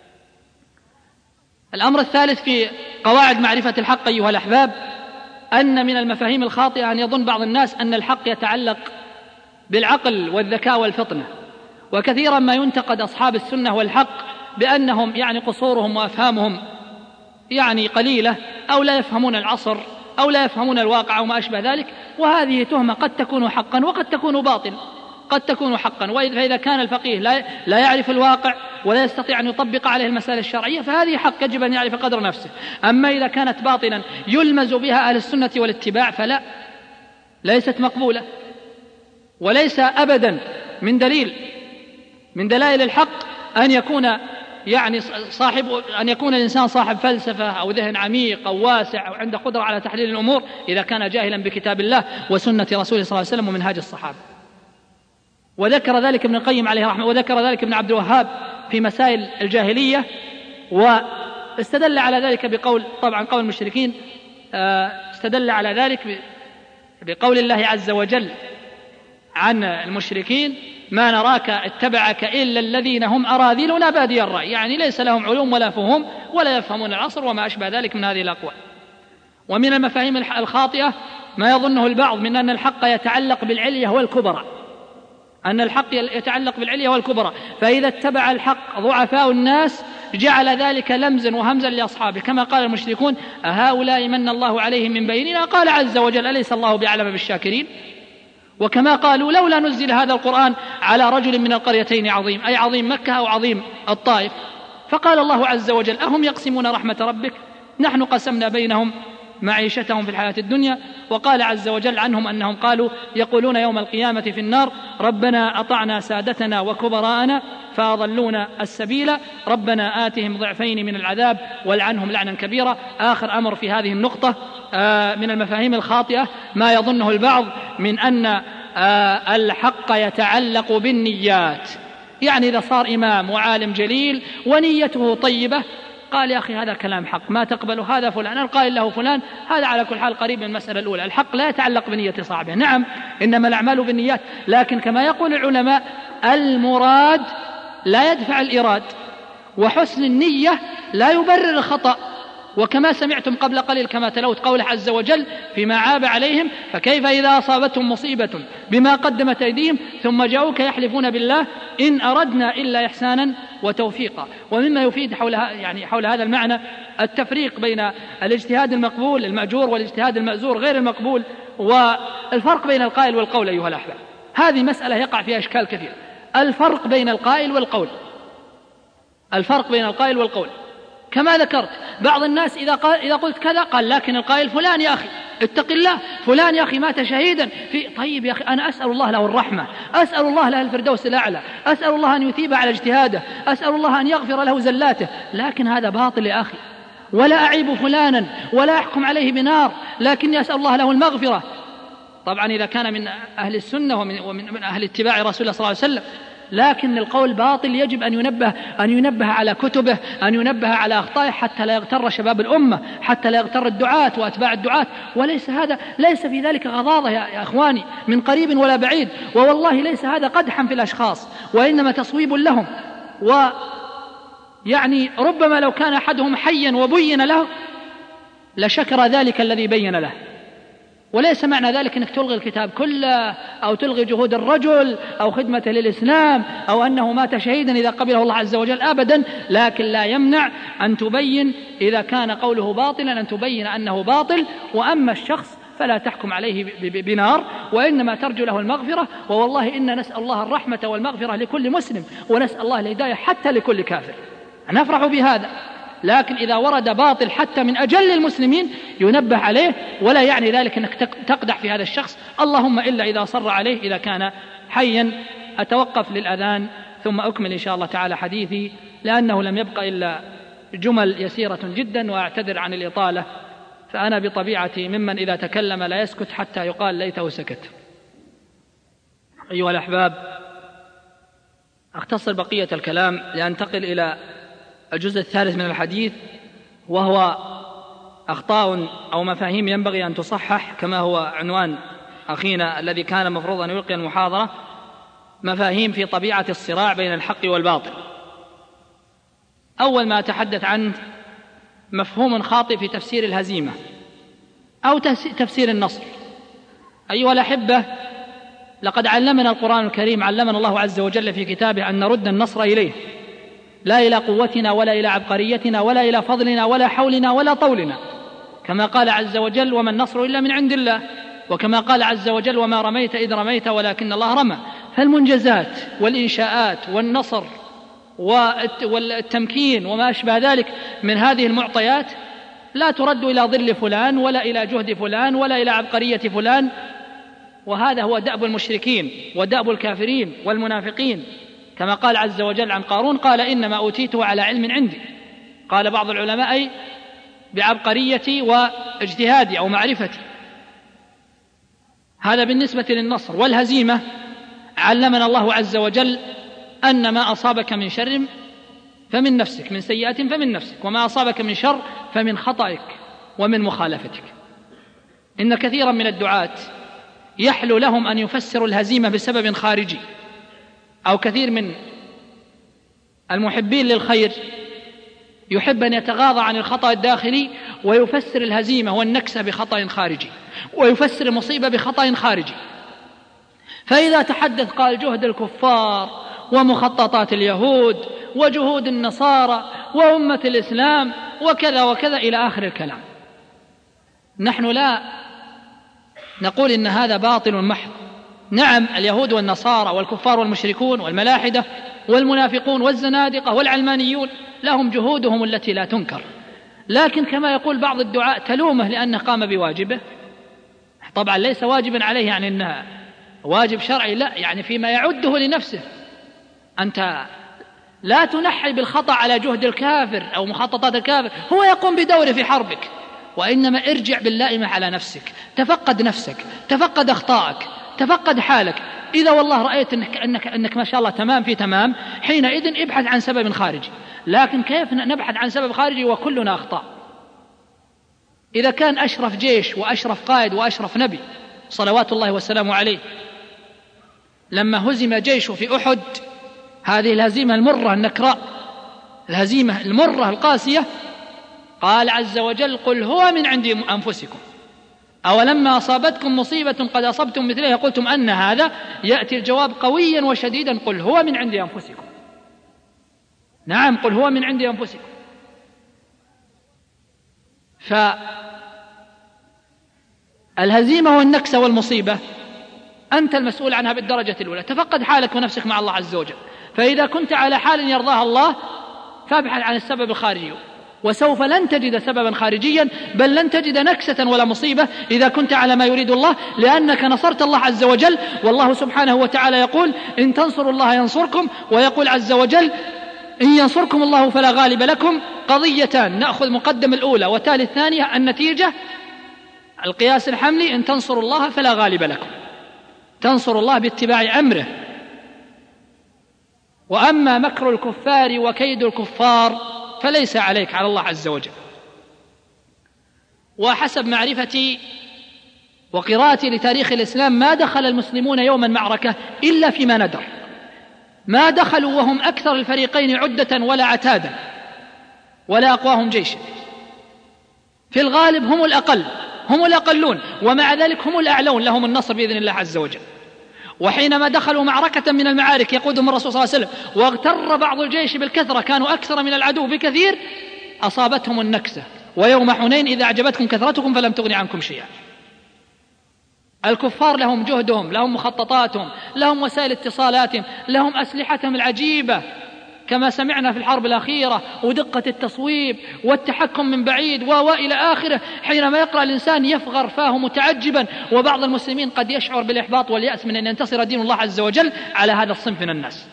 الأمر الثالث في قواعد معرفة الحق أيها الأحباب، أن من المفاهيم الخاطئة أن يظن بعض الناس أن الحق يتعلق بالعقل والذكاء والفطنة. وكثيرا ما ينتقد أصحاب السنة والحق بأنهم يعني قصورهم وأفهامهم يعني قليلة، أو لا يفهمون العصر، أو لا يفهمون الواقع وما أشبه ذلك. وهذه تهمة قد تكون حقا وقد تكون باطل، قد تكون حقا. فإذا كان الفقيه لا لا يعرف الواقع ولا يستطيع أن يطبق عليه المسائل الشرعية فهذه حق، يجب أن يعرف قدر نفسه. أما إذا كانت باطلا يلمز بها أهل السنة والاتباع فلا، ليست مقبولة. وليس أبدا من دليل من دلائل الحق أن يكون يعني صاحب أن يكون الإنسان صاحب فلسفة أو ذهن عميق أو واسع أو عنده قدرة على تحليل الأمور إذا كان جاهلا بكتاب الله وسنة رسوله صلى الله عليه وسلم ومنهاج الصحابة. وذكر ذلك ابن القيم عليه رحمه، وذكر ذلك ابن عبد الوهاب في مسائل الجاهلية، واستدل على ذلك بقول طبعا قول المشركين، استدل على ذلك بقول الله عز وجل عن المشركين: ما نراك اتبعك إلا الذين هم أراذلنا بادي الرأي، يعني ليس لهم علوم ولا فهم ولا يفهمون العصر وما أشبه ذلك من هذه الأقوال. ومن المفاهيم الخاطئة ما يظنه البعض من أن الحق يتعلق بالعلية والكبرى، أن الحق يتعلق بالعليا والكبرى، فإذا اتبع الحق ضعفاء الناس جعل ذلك لمزا وهمزا لأصحابه، كما قال المشركون أهؤلاء من الله عليهم من بيننا، قال عز وجل أليس الله بأعلم بالشاكرين. وكما قالوا لولا نزل هذا القرآن على رجل من القريتين عظيم، أي عظيم مكة أو عظيم الطائف، فقال الله عز وجل أهم يقسمون رحمة ربك نحن قسمنا بينهم معيشتهم في الحياة الدنيا. وقال عز وجل عنهم أنهم قالوا يقولون يوم القيامة في النار ربنا أطعنا سادتنا وكبراءنا فأضلونا السبيل ربنا آتهم ضعفين من العذاب والعنهم لعنا كبيرا. آخر أمر في هذه النقطة من المفاهيم الخاطئة ما يظنه البعض من أن الحق يتعلق بالنيات، يعني إذا صار إمام وعالم جليل ونيته طيبة قال يا أخي هذا كلام حق ما تقبل هذا فلان القائل له فلان، هذا على كل حال قريب من المسألة الأولى. الحق لا يتعلق بنية صاحبه، نعم إنما الأعمال بالنيات، لكن كما يقول العلماء المراد لا يدفع الإراد، وحسن النية لا يبرر الخطأ. وكما سمعتم قبل قليل كما تلوت قوله عز وجل فيما عاب عليهم فكيف إذا أصابتهم مصيبة بما قدمت أيديهم ثم جاءوك يحلفون بالله إن أردنا إلا إحسانا وتوفيقا. ومما يفيد حول, يعني حول هذا المعنى التفريق بين الاجتهاد المقبول المأجور والاجتهاد المأزور غير المقبول، والفرق بين القائل والقول أيها الأحباب. هذه مسألة يقع فيها إشكال كثير، الفرق بين القائل والقول، الفرق بين القائل والقول. كما ذكرت بعض الناس إذا, قال إذا قلت كذا قال لكن القائل فلان يا أخي اتق الله، فلان يا أخي مات شهيدا في. طيب يا أخي أنا أسأل الله له الرحمة، أسأل الله له الفردوس الأعلى، أسأل الله أن يثيب على اجتهاده، أسأل الله أن يغفر له زلاته، لكن هذا باطل يا أخي. ولا أعيب فلانا ولا أحكم عليه بنار، لكني أسأل الله له المغفرة. طبعا إذا كان من أهل السنة ومن, ومن أهل اتباع رسول الله صلى الله عليه وسلم، لكن القول باطل يجب أن ينبه أن ينبه على كتبه، أن ينبه على أخطائه حتى لا يغتر شباب الأمة، حتى لا يغتر الدعاة وأتباع الدعاة. وليس هذا ليس في ذلك غضاضة يا أخواني من قريب ولا بعيد، ووالله ليس هذا قدحا في الأشخاص وإنما تصويب لهم. ويعني ربما لو كان أحدهم حيا وبين له لشكر ذلك الذي بين له، وليس معنى ذلك أنك تلغي الكتاب كله أو تلغي جهود الرجل أو خدمته للإسلام أو أنه مات شهيدا إذا قبله الله عز وجل أبدا، لكن لا يمنع أن تبين إذا كان قوله باطلا أن تبين أنه باطل. وأما الشخص فلا تحكم عليه بنار، وإنما ترجو له المغفرة. ووالله إن نسأل الله الرحمة والمغفرة لكل مسلم، ونسأل الله الهداية حتى لكل كافر، نفرح بهذا. لكن إذا ورد باطل حتى من أجل المسلمين ينبه عليه، ولا يعني ذلك أنك تقدح في هذا الشخص، اللهم إلا إذا صر عليه إذا كان حيا. أتوقف للأذان ثم أكمل إن شاء الله تعالى حديثي، لأنه لم يبقى إلا جمل يسيرة جدا، وأعتذر عن الإطالة، فأنا بطبيعتي ممن إذا تكلم لا يسكت حتى يقال ليته سكت. أيها الأحباب، أختصر بقية الكلام لأنتقل إلى الجزء الثالث من الحديث، وهو أخطاء أو مفاهيم ينبغي أن تصحح، كما هو عنوان أخينا الذي كان مفروض أن يلقي المحاضرة، مفاهيم في طبيعة الصراع بين الحق والباطل. أول ما أتحدث عنه مفهوم خاطئ في تفسير الهزيمة أو تفسير النصر. أيها الأحبة، لقد علمنا القرآن الكريم، علمنا الله عز وجل في كتابه أن نرد النصر إليه، لا إلى قوتنا ولا إلى عبقريتنا ولا إلى فضلنا ولا حولنا ولا طولنا، كما قال عز وجل وما النصر إلا من عند الله، وكما قال عز وجل وما رميت إذ رميت ولكن الله رمى. فالمنجزات والإنشاءات والنصر والتمكين وما أشبه ذلك من هذه المعطيات لا ترد إلى ظل فلان ولا إلى جهد فلان ولا إلى عبقرية فلان. وهذا هو دأب المشركين ودأب الكافرين والمنافقين، كما قال عز وجل عن قارون قال إنما أوتيته على علم عندي. قال بعض العلماء أي بعبقريتي واجتهادي أو معرفتي. هذا بالنسبة للنصر. والهزيمة علمنا الله عز وجل أن ما أصابك من شر فمن نفسك، من سيئة فمن نفسك، وما أصابك من شر فمن خطأك ومن مخالفتك. إن كثيرا من الدعاة يحلو لهم أن يفسروا الهزيمة بسبب خارجي، أو كثير من المحبين للخير يحب أن يتغاضى عن الخطأ الداخلي ويفسر الهزيمة والنكسة بخطأ خارجي، ويفسر المصيبة بخطأ خارجي. فإذا تحدث قال جهد الكفار ومخططات اليهود وجهود النصارى وأمة الإسلام وكذا وكذا إلى آخر الكلام. نحن لا نقول إن هذا باطل محض. نعم، اليهود والنصارى والكفار والمشركون والملاحدة والمنافقون والزنادقة والعلمانيون لهم جهودهم التي لا تنكر، لكن كما يقول بعض الدعاء تلومه لأنه قام بواجبه. طبعا ليس واجبا عليه يعني أنها واجب شرعي، لا، يعني فيما يعده لنفسه. أنت لا تنحي بالخطأ على جهد الكافر أو مخططات الكافر، هو يقوم بدوره في حربك، وإنما ارجع باللائمة على نفسك، تفقد نفسك، تفقد أخطائك، تفقد حالك. إذا والله رأيت أنك, أنك, أنك ما شاء الله تمام في تمام، حينئذ ابحث عن سبب خارجي. لكن كيف نبحث عن سبب خارجي وكلنا أخطاء؟ إذا كان أشرف جيش وأشرف قائد وأشرف نبي صلوات الله والسلام عليه لما هزم جيشه في أحد، هذه الهزيمة المرة النكراء، الهزيمة المرة القاسية، قال عز وجل: قل هو من عند أنفسكم أولما أصابتكم مصيبة قد أصبتم مثلها قلتم أن هذا، يأتي الجواب قويا وشديدا: قل هو من عند أنفسكم. نعم، قل هو من عند أنفسكم. فالهزيمة والنكسة والمصيبة أنت المسؤول عنها بالدرجة الأولى. تفقد حالك ونفسك مع الله عز وجل، فإذا كنت على حال يرضاها الله فابحث عن السبب الخارجي، وسوف لن تجد سببا خارجيا، بل لن تجد نكسة ولا مصيبة إذا كنت على ما يريد الله، لأنك نصرت الله عز وجل. والله سبحانه وتعالى يقول: إن تنصروا الله ينصركم، ويقول عز وجل: إن ينصركم الله فلا غالب لكم. قضيتان، نأخذ مقدم الأولى وتالي الثانية. النتيجة القياس الحملي: إن تنصروا الله فلا غالب لكم، تنصر الله باتباع أمره. وأما مكر الكفار وكيد الكفار فليس عليك، على الله عز وجل. وحسب معرفتي وقراءتي لتاريخ الإسلام ما دخل المسلمون يوما معركة إلا فيما ندر، ما دخلوا وهم أكثر الفريقين عدة ولا عتادا ولا أقواهم جيشا. في الغالب هم الأقل، هم الأقلون، ومع ذلك هم الأعلون، لهم النصر بإذن الله عز وجل. وحينما دخلوا معركة من المعارك يقودهم الرسول صلى الله عليه وسلم واغتر بعض الجيش بالكثرة، كانوا أكثر من العدو بكثير، أصابتهم النكسة. ويوم حنين إذا أعجبتكم كثرتكم فلم تغن عنكم شيئا. الكفار لهم جهدهم، لهم مخططاتهم، لهم وسائل اتصالاتهم، لهم أسلحتهم العجيبة كما سمعنا في الحرب الأخيرة، ودقة التصويب والتحكم من بعيد وإلى آخره. حينما يقرأ الإنسان يفغر فاه متعجبا، وبعض المسلمين قد يشعر بالإحباط واليأس من أن ينتصر دين الله عز وجل على هذا الصنف من الناس.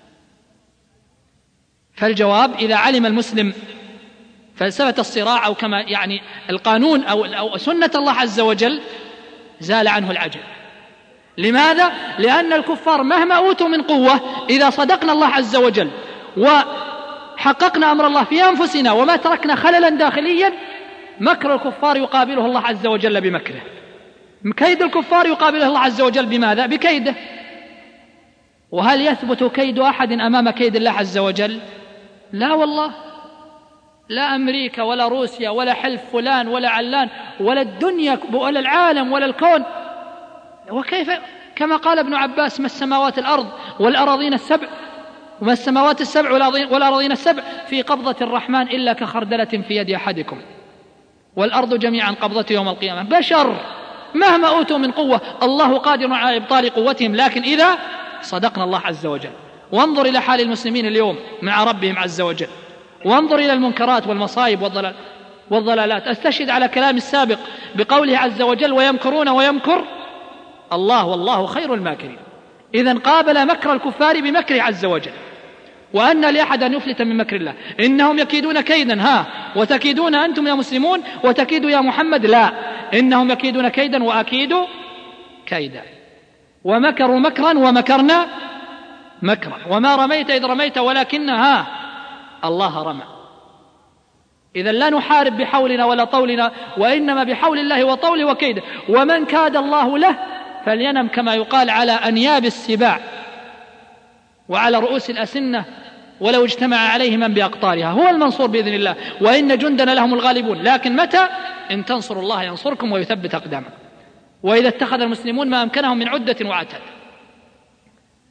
فالجواب: إذا علم المسلم فلسفة الصراع أو كما يعني القانون أو, أو سنة الله عز وجل، زال عنه العجل. لماذا؟ لأن الكفار مهما أوتوا من قوة، إذا صدقنا الله عز وجل وحققنا أمر الله في أنفسنا وما تركنا خللا داخليا، مكر الكفار يقابله الله عز وجل بمكره، كيد الكفار يقابله الله عز وجل بماذا؟ بكيده. وهل يثبت كيد أحد أمام كيد الله عز وجل؟ لا والله، لا أمريكا ولا روسيا ولا حلف فلان ولا علان ولا الدنيا ولا العالم ولا الكون. وكيف؟ كما قال ابن عباس: ما السماوات الأرض والأراضين السبع، وما السماوات السبع والأراضين السبع في قبضة الرحمن إلا كخردلة في يد أحدكم، والأرض جميعا قبضته يوم القيامة. بشر مهما أوتوا من قوة الله قادر على إبطال قوتهم، لكن إذا صدقنا الله عز وجل. وانظر إلى حال المسلمين اليوم مع ربهم عز وجل، وانظر إلى المنكرات والمصائب والضلال والضلالات. أستشهد على كلام السابق بقوله عز وجل: ويمكرون ويمكر الله والله خير الماكرين. إذن قابل مكر الكفار بمكر عز وجل. وأن لأحد أن يفلت من مكر الله؟ إنهم يكيدون كيدا، ها وتكيدون أنتم يا مسلمون وتكيد يا محمد؟ لا، إنهم يكيدون كيدا وأكيد كيدا. ومكروا مكرا ومكرنا مكرا، وما رميت إذ رميت ولكن ها الله رمى. إذن لا نحارب بحولنا ولا طولنا، وإنما بحول الله وطوله وكيده. ومن كاد الله له فلينم كما يقال على أنياب السباع وعلى رؤوس الأسنة، ولو اجتمع عليه من بأقطارها. هو المنصور بإذن الله، وإن جندنا لهم الغالبون. لكن متى؟ إن تنصروا الله ينصركم ويثبت أقدامكم. وإذا اتخذ المسلمون ما أمكنهم من عدة وعتاد.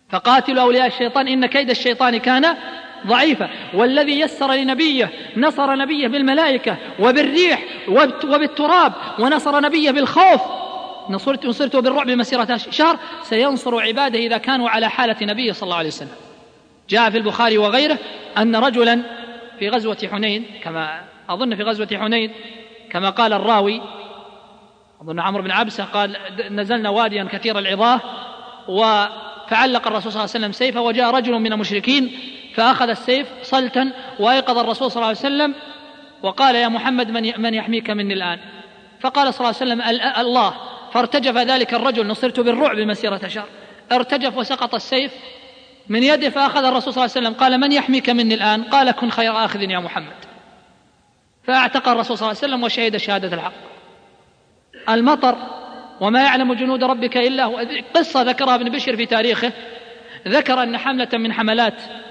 فقاتلوا أولياء الشيطان إن كيد الشيطان كان ضعيفا. والذي يسر لنبيه نصر نبيه بالملائكة وبالريح وبالتراب، ونصر نبيه بالخوف، نصرت نصرت بالرعب مسيرة شهر، سينصر عباده إذا كانوا على حالة نبيه صلى الله عليه وسلم. جاء في البخاري وغيره أن رجلا في غزوة حنين، كما أظن في غزوة حنين كما قال الراوي أظن عمرو بن عبسة قال نزلنا واديا كثير العظاه فعلق الرسول صلى الله عليه وسلم سيفه، وجاء رجل من المشركين فأخذ السيف صلتا وأيقظ الرسول صلى الله عليه وسلم وقال يا محمد من يحميك مني الآن؟ فقال صلى الله عليه وسلم الله. فارتجف ذلك الرجل، نصرت بالرعب مسيرة شهر، ارتجف وسقط السيف من يده، فأخذ الرسول صلى الله عليه وسلم قال من يحميك مني الآن؟ قال كن خير آخذ يا محمد. فاعتق الرسول صلى الله عليه وسلم وشهد شهادة الحق. المطر وما يعلم جنود ربك إلا هو، قصة ذكرها ابن بشر في تاريخه، ذكر أن حملة من حملات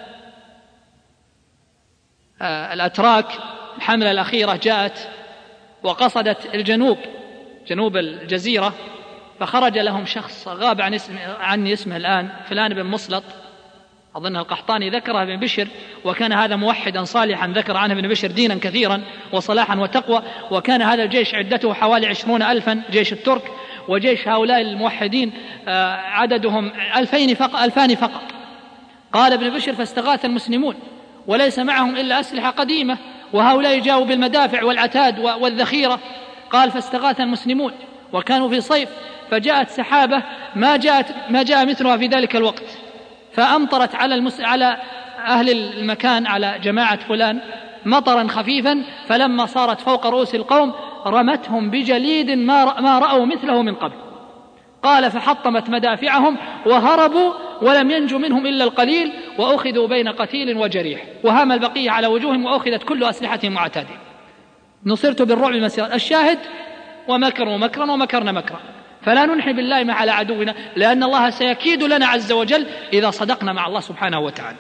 الأتراك الحملة الأخيرة جاءت وقصدت الجنوب جنوب الجزيرة، فخرج لهم شخص غاب عن اسم عني اسمه الآن فلان بن مسلط أظن القحطاني، ذكرها ابن بشر، وكان هذا موحدا صالحا، ذكر عنه ابن بشر دينا كثيرا وصلاحا وتقوى. وكان هذا الجيش عدته حوالي عشرون ألفا، جيش الترك، وجيش هؤلاء الموحدين عددهم ألفين فقط ألفان فقط. قال ابن بشر فاستغاث المسلمون وليس معهم إلا أسلحة قديمة، وهؤلاء جاءوا بالمدافع والعتاد والذخيرة. قال فاستغاث المسلمون وكانوا في صيف، فجاءت سحابة ما جاءت ما جاء مثلها في ذلك الوقت، فأمطرت على المس... على أهل المكان، على جماعة فلان مطرا خفيفا، فلما صارت فوق رؤوس القوم رمتهم بجليد ما, ر... ما رأوا مثله من قبل. قال فحطمت مدافعهم وهربوا ولم ينجو منهم إلا القليل، وأخذوا بين قتيل وجريح، وهام البقية على وجوههم وأخذت كل أسلحتهم وعتادهم. نصرت بالرعب مسيرة. الشاهد ومكروا مكرا ومكرنا مكرا، فلا ننحي بالله مع على عدونا، لأن الله سيكيد لنا عز وجل إذا صدقنا مع الله سبحانه وتعالى.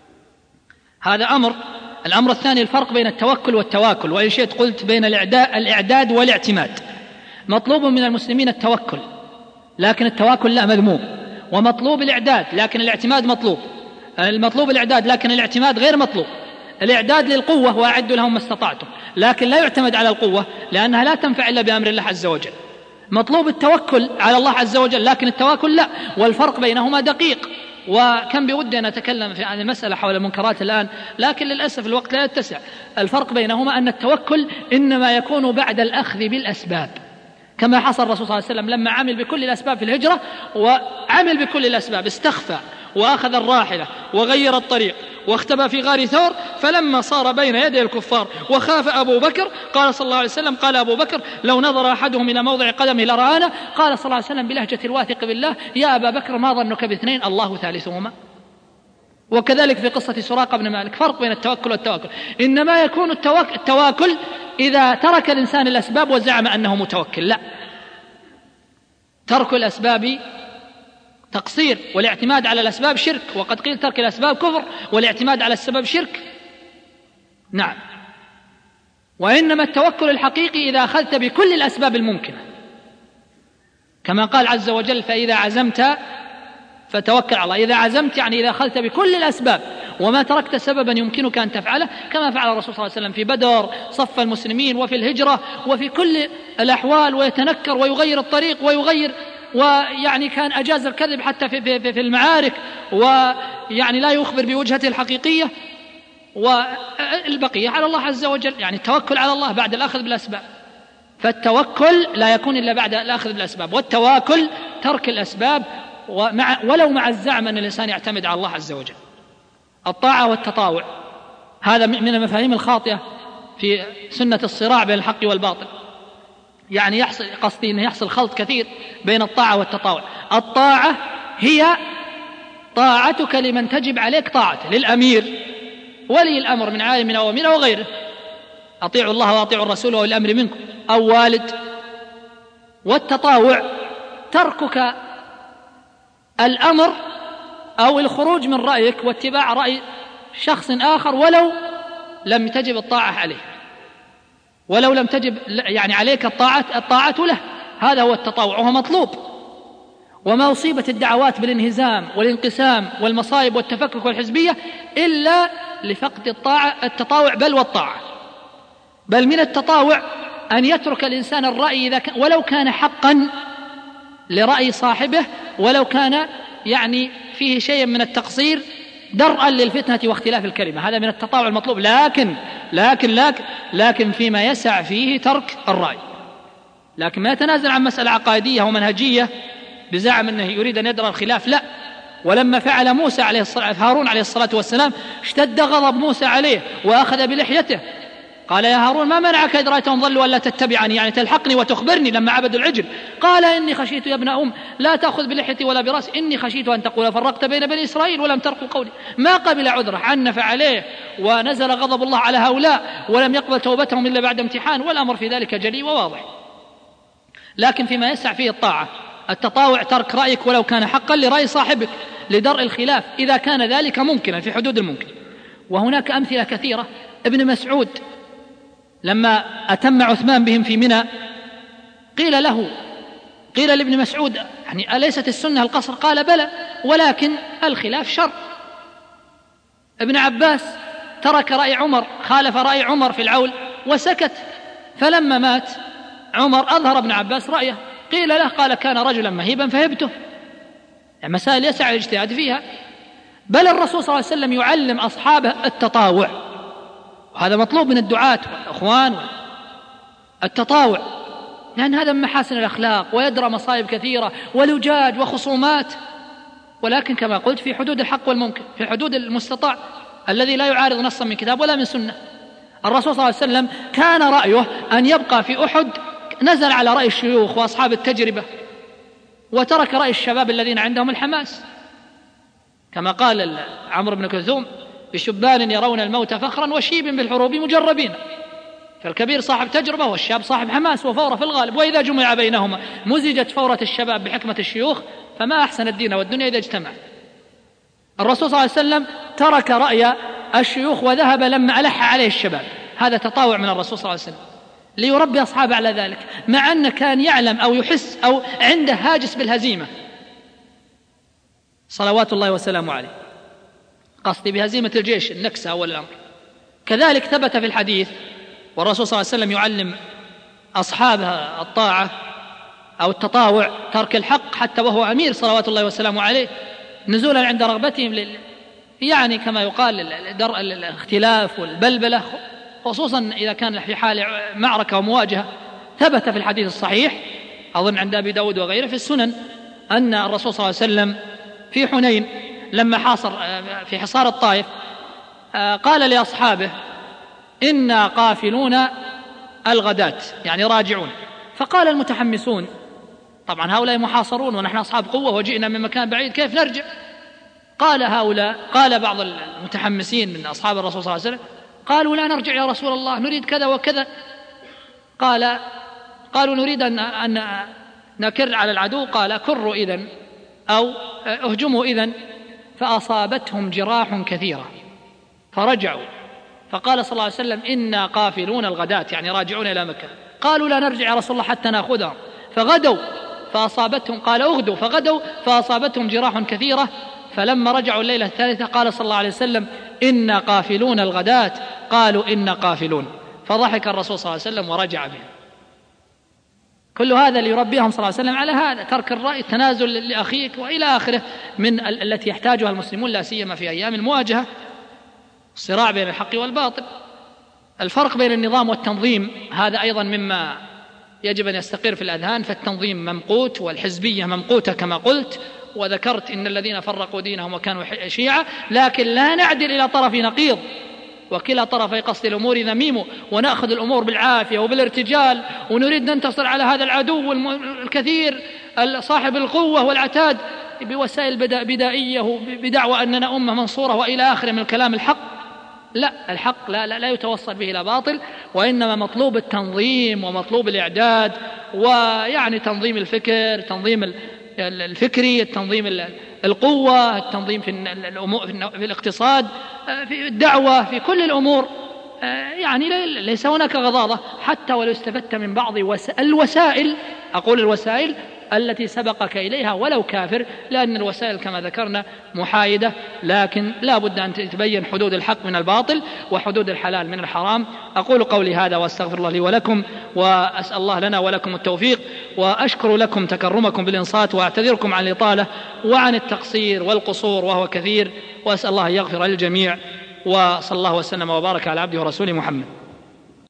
هذا أمر. الأمر الثاني الفرق بين التوكل والتواكل، وإن شئت قلت بين الإعداد والاعتماد. مطلوب من المسلمين التوكل، لكن التواكل لا مذموم، ومطلوب الإعداد لكن الاعتماد مطلوب. المطلوب الإعداد لكن الاعتماد غير مطلوب. الإعداد للقوة وأعدوا لهم ما استطعتم، لكن لا يعتمد على القوة لأنها لا تنفع إلا بأمر الله عز وجل. مطلوب التوكل على الله عز وجل لكن التواكل لا، والفرق بينهما دقيق. وكم بودي أن أتكلم في هذه المسألة حول المنكرات الآن، لكن للأسف الوقت لا يتسع. الفرق بينهما أن التوكل إنما يكون بعد الأخذ بالأسباب، كما حصل الرسول صلى الله عليه وسلم لما عمل بكل الأسباب في الهجرة، وعمل بكل الأسباب، استخفى وأخذ الراحلة وغير الطريق واختبى في غار ثور، فلما صار بين يدي الكفار وخاف أبو بكر قال صلى الله عليه وسلم قال أبو بكر لو نظر أحدهم إلى موضع قدمه لرآنا. قال صلى الله عليه وسلم بلهجة الواثق بالله يا أبا بكر ما ظنك باثنين الله ثالثهما. وكذلك في قصة سراقة بن مالك. فرق بين التوكل والتواكل، إنما يكون التواكل إذا ترك الإنسان الأسباب وزعم أنه متوكل، لا، ترك الأسباب تقصير، والاعتماد على الأسباب شرك، وقد قيل ترك الأسباب كفر والاعتماد على السبب شرك. نعم. وإنما التوكل الحقيقي إذا أخذت بكل الأسباب الممكنة، كما قال عز وجل فإذا عزمت فتوكل على الله. إذا عزمت يعني إذا أخذت بكل الأسباب وما تركت سببا يمكنك أن تفعله، كما فعل الرسول صلى الله عليه وسلم في بدر، صف المسلمين، وفي الهجرة، وفي كل الأحوال، ويتنكر ويغير الطريق ويغير، ويعني كان أجاز الكذب حتى في, في, في المعارك، ويعني لا يخبر بوجهته الحقيقية، والبقية على الله عز وجل. يعني التوكل على الله بعد الأخذ بالأسباب، فالتوكل لا يكون إلا بعد الأخذ بالأسباب، والتواكل ترك الأسباب ومع ولو مع الزعم أن الإنسان يعتمد على الله عز وجل. الطاعة والتطاوع هذا من المفاهيم الخاطئة في سنة الصراع بين الحق والباطل، يعني يحصل قصدي أنه يحصل خلط كثير بين الطاعة والتطاوع. الطاعة هي طاعتك لمن تجب عليك طاعته، للأمير ولي الأمر من عالم أو أمير أو غيره، أطيعوا الله وأطيعوا الرسول وأولي الأمر منكم، أو والد. والتطاوع تركك الأمر أو الخروج من رأيك واتباع رأي شخص آخر ولو لم تجب الطاعة عليه، ولو لم تجب يعني عليك الطاعة الطاعة له. هذا هو التطاوع وهو مطلوب. وما أصيبت الدعوات بالانهزام والانقسام والمصائب والتفكك والحزبية إلا لفقد الطاعة التطاوع بل والطاعة. بل من التطاوع أن يترك الإنسان الرأي إذا كان ولو كان حقا لرأي صاحبه، ولو كان يعني فيه شيء من التقصير درءا للفتنة واختلاف الكلمة، هذا من التطاوع المطلوب. لكن لكن لكن لكن فيما يسع فيه ترك الرأي، لكن ما يتنازل عن مسألة عقائدية ومنهجية بزعم أنه يريد أن يدرأ الخلاف، لا. ولما فعل موسى عليه الصلاة هارون عليه الصلاة والسلام اشتد غضب موسى عليه وأخذ بلحيته، قال يا هارون ما منعك إذ رأيتهم ضلوا ولا تتبعني، يعني تلحقني وتخبرني لما عبدوا العجل. قال إني خشيت يا ابن أم لا تأخذ بلحيتي ولا برأسي، إني خشيت أن تقول فرقت بين بني إسرائيل ولم ترقوا قولي. ما قبل عذره، عنف عليه ونزل غضب الله على هؤلاء ولم يقبل توبتهم إلا بعد امتحان، والأمر في ذلك جلي وواضح. لكن فيما يسع فيه الطاعة التطاوع ترك رأيك ولو كان حقا لرأي صاحبك لدرء الخلاف إذا كان ذلك ممكنا في حدود الممكن. وهناك أمثلة كثيرة. ابن مسعود لما أتم عثمان بهم في منى قيل له قيل لابن مسعود يعني أليست السنة القصر؟ قال بلى ولكن الخلاف شر. ابن عباس ترك رأي عمر، خالف رأي عمر في العول وسكت، فلما مات عمر أظهر ابن عباس رأيه، قيل له قال كان رجلا مهيبا فهبته. يعني مسائل يسع الاجتهاد فيها. بل الرسول صلى الله عليه وسلم يعلم أصحابه التطاوع، وهذا مطلوب من الدعاة والأخوان التطاوع، لأن هذا من محاسن الأخلاق ويدرى مصائب كثيرة ولجاج وخصومات، ولكن كما قلت في حدود الحق والممكن، في حدود المستطاع الذي لا يعارض نصا من كتاب ولا من سنة. الرسول صلى الله عليه وسلم كان رأيه أن يبقى في أحد، نزل على رأي الشيوخ وأصحاب التجربة وترك رأي الشباب الذين عندهم الحماس، كما قال عمرو بن كلثوم بشبان يرون الموت فخرا وشيب بالحروب مجربين. فالكبير صاحب تجربة والشاب صاحب حماس وفورة في الغالب، وإذا جمع بينهما مزجت فورة الشباب بحكمة الشيوخ، فما أحسن الدين والدنيا إذا اجتمع. الرسول صلى الله عليه وسلم ترك رأي الشيوخ وذهب لما ألح عليه الشباب، هذا تطاوع من الرسول صلى الله عليه وسلم ليربي أصحابه على ذلك، مع أنه كان يعلم أو يحس أو عنده هاجس بالهزيمة صلوات الله وسلامه عليه، قصدي بهزيمة الجيش النكسة أول الأمر. كذلك ثبت في الحديث والرسول صلى الله عليه وسلم يعلم أصحابه الطاعة أو التطاوع ترك الحق حتى وهو أمير صلوات الله وسلامه عليه، نزولا عند رغبتهم لل... يعني كما يقال درء الاختلاف والبلبلة، خصوصا إذا كان في حال معركة ومواجهة. ثبت في الحديث الصحيح أظن عند أبي داود وغيره في السنن أن الرسول صلى الله عليه وسلم في حنين لما حاصر في حصار الطائف قال لأصحابه إنا قافلون الغداة، يعني راجعون. فقال المتحمسون طبعا هؤلاء محاصرون ونحن أصحاب قوة وجئنا من مكان بعيد كيف نرجع؟ قال هؤلاء قال بعض المتحمسين من أصحاب الرسول صلى الله عليه وسلم قالوا لا نرجع يا رسول الله نريد كذا وكذا. قال قالوا نريد أن, أن نكر على العدو. قال كروا إذن أو اهجموا إذن. فأصابتهم جراح كثيرة فرجعوا، فقال صلى الله عليه وسلم إنا قافلون الغداة، يعني راجعون إلى مكة. قالوا لا نرجع يا رسول الله حتى نأخذهم، فغدوا فأصابتهم قال أغدوا فغدوا فأصابتهم جراح كثيرة. فلما رجعوا الليلة الثالثة قال صلى الله عليه وسلم إنا قافلون الغداة، قالوا إنا قافلون، فضحك الرسول صلى الله عليه وسلم ورجع بهم. كل هذا ليربيهم صلى الله عليه وسلم على هذا ترك الرأي، التنازل لأخيك وإلى آخره من ال- التي يحتاجها المسلمون لا سيما في أيام المواجهة، الصراع بين الحق والباطل. الفرق بين النظام والتنظيم هذا أيضا مما يجب أن يستقر في الأذهان، فالتنظيم ممقوت والحزبية ممقوتة كما قلت، وذكرت إن الذين فرقوا دينهم وكانوا شيعا، لكن لا نعدل إلى طرف نقيض، وكلا طرفي قصد الأمور ذميم، ونأخذ الأمور بالعافية وبالارتجال، ونريد ننتصر على هذا العدو الكثير صاحب القوة والعتاد بوسائل بدائية بدعوى أننا أمة منصورة وإلى آخره من الكلام الحق. لا، الحق لا, لا, لا يتوصل به إلى باطل، وإنما مطلوب التنظيم ومطلوب الإعداد، ويعني تنظيم الفكر، تنظيم الفكري، التنظيم القوة، التنظيم في الأمور في الاقتصاد، في الدعوة، في كل الأمور. يعني ليس هناك غضاضة حتى ولو استفدت من بعض الوسائل، أقول الوسائل التي سبقك إليها ولو كافر، لأن الوسائل كما ذكرنا محايدة، لكن لا بد أن تبين حدود الحق من الباطل وحدود الحلال من الحرام. أقول قولي هذا وأستغفر الله لي ولكم، وأسأل الله لنا ولكم التوفيق، وأشكر لكم تكرمكم بالإنصات، وأعتذركم عن الإطالة وعن التقصير والقصور وهو كثير، وأسأل الله أن يغفر للجميع، وصلى الله وسلم وبارك على عبده ورسوله محمد.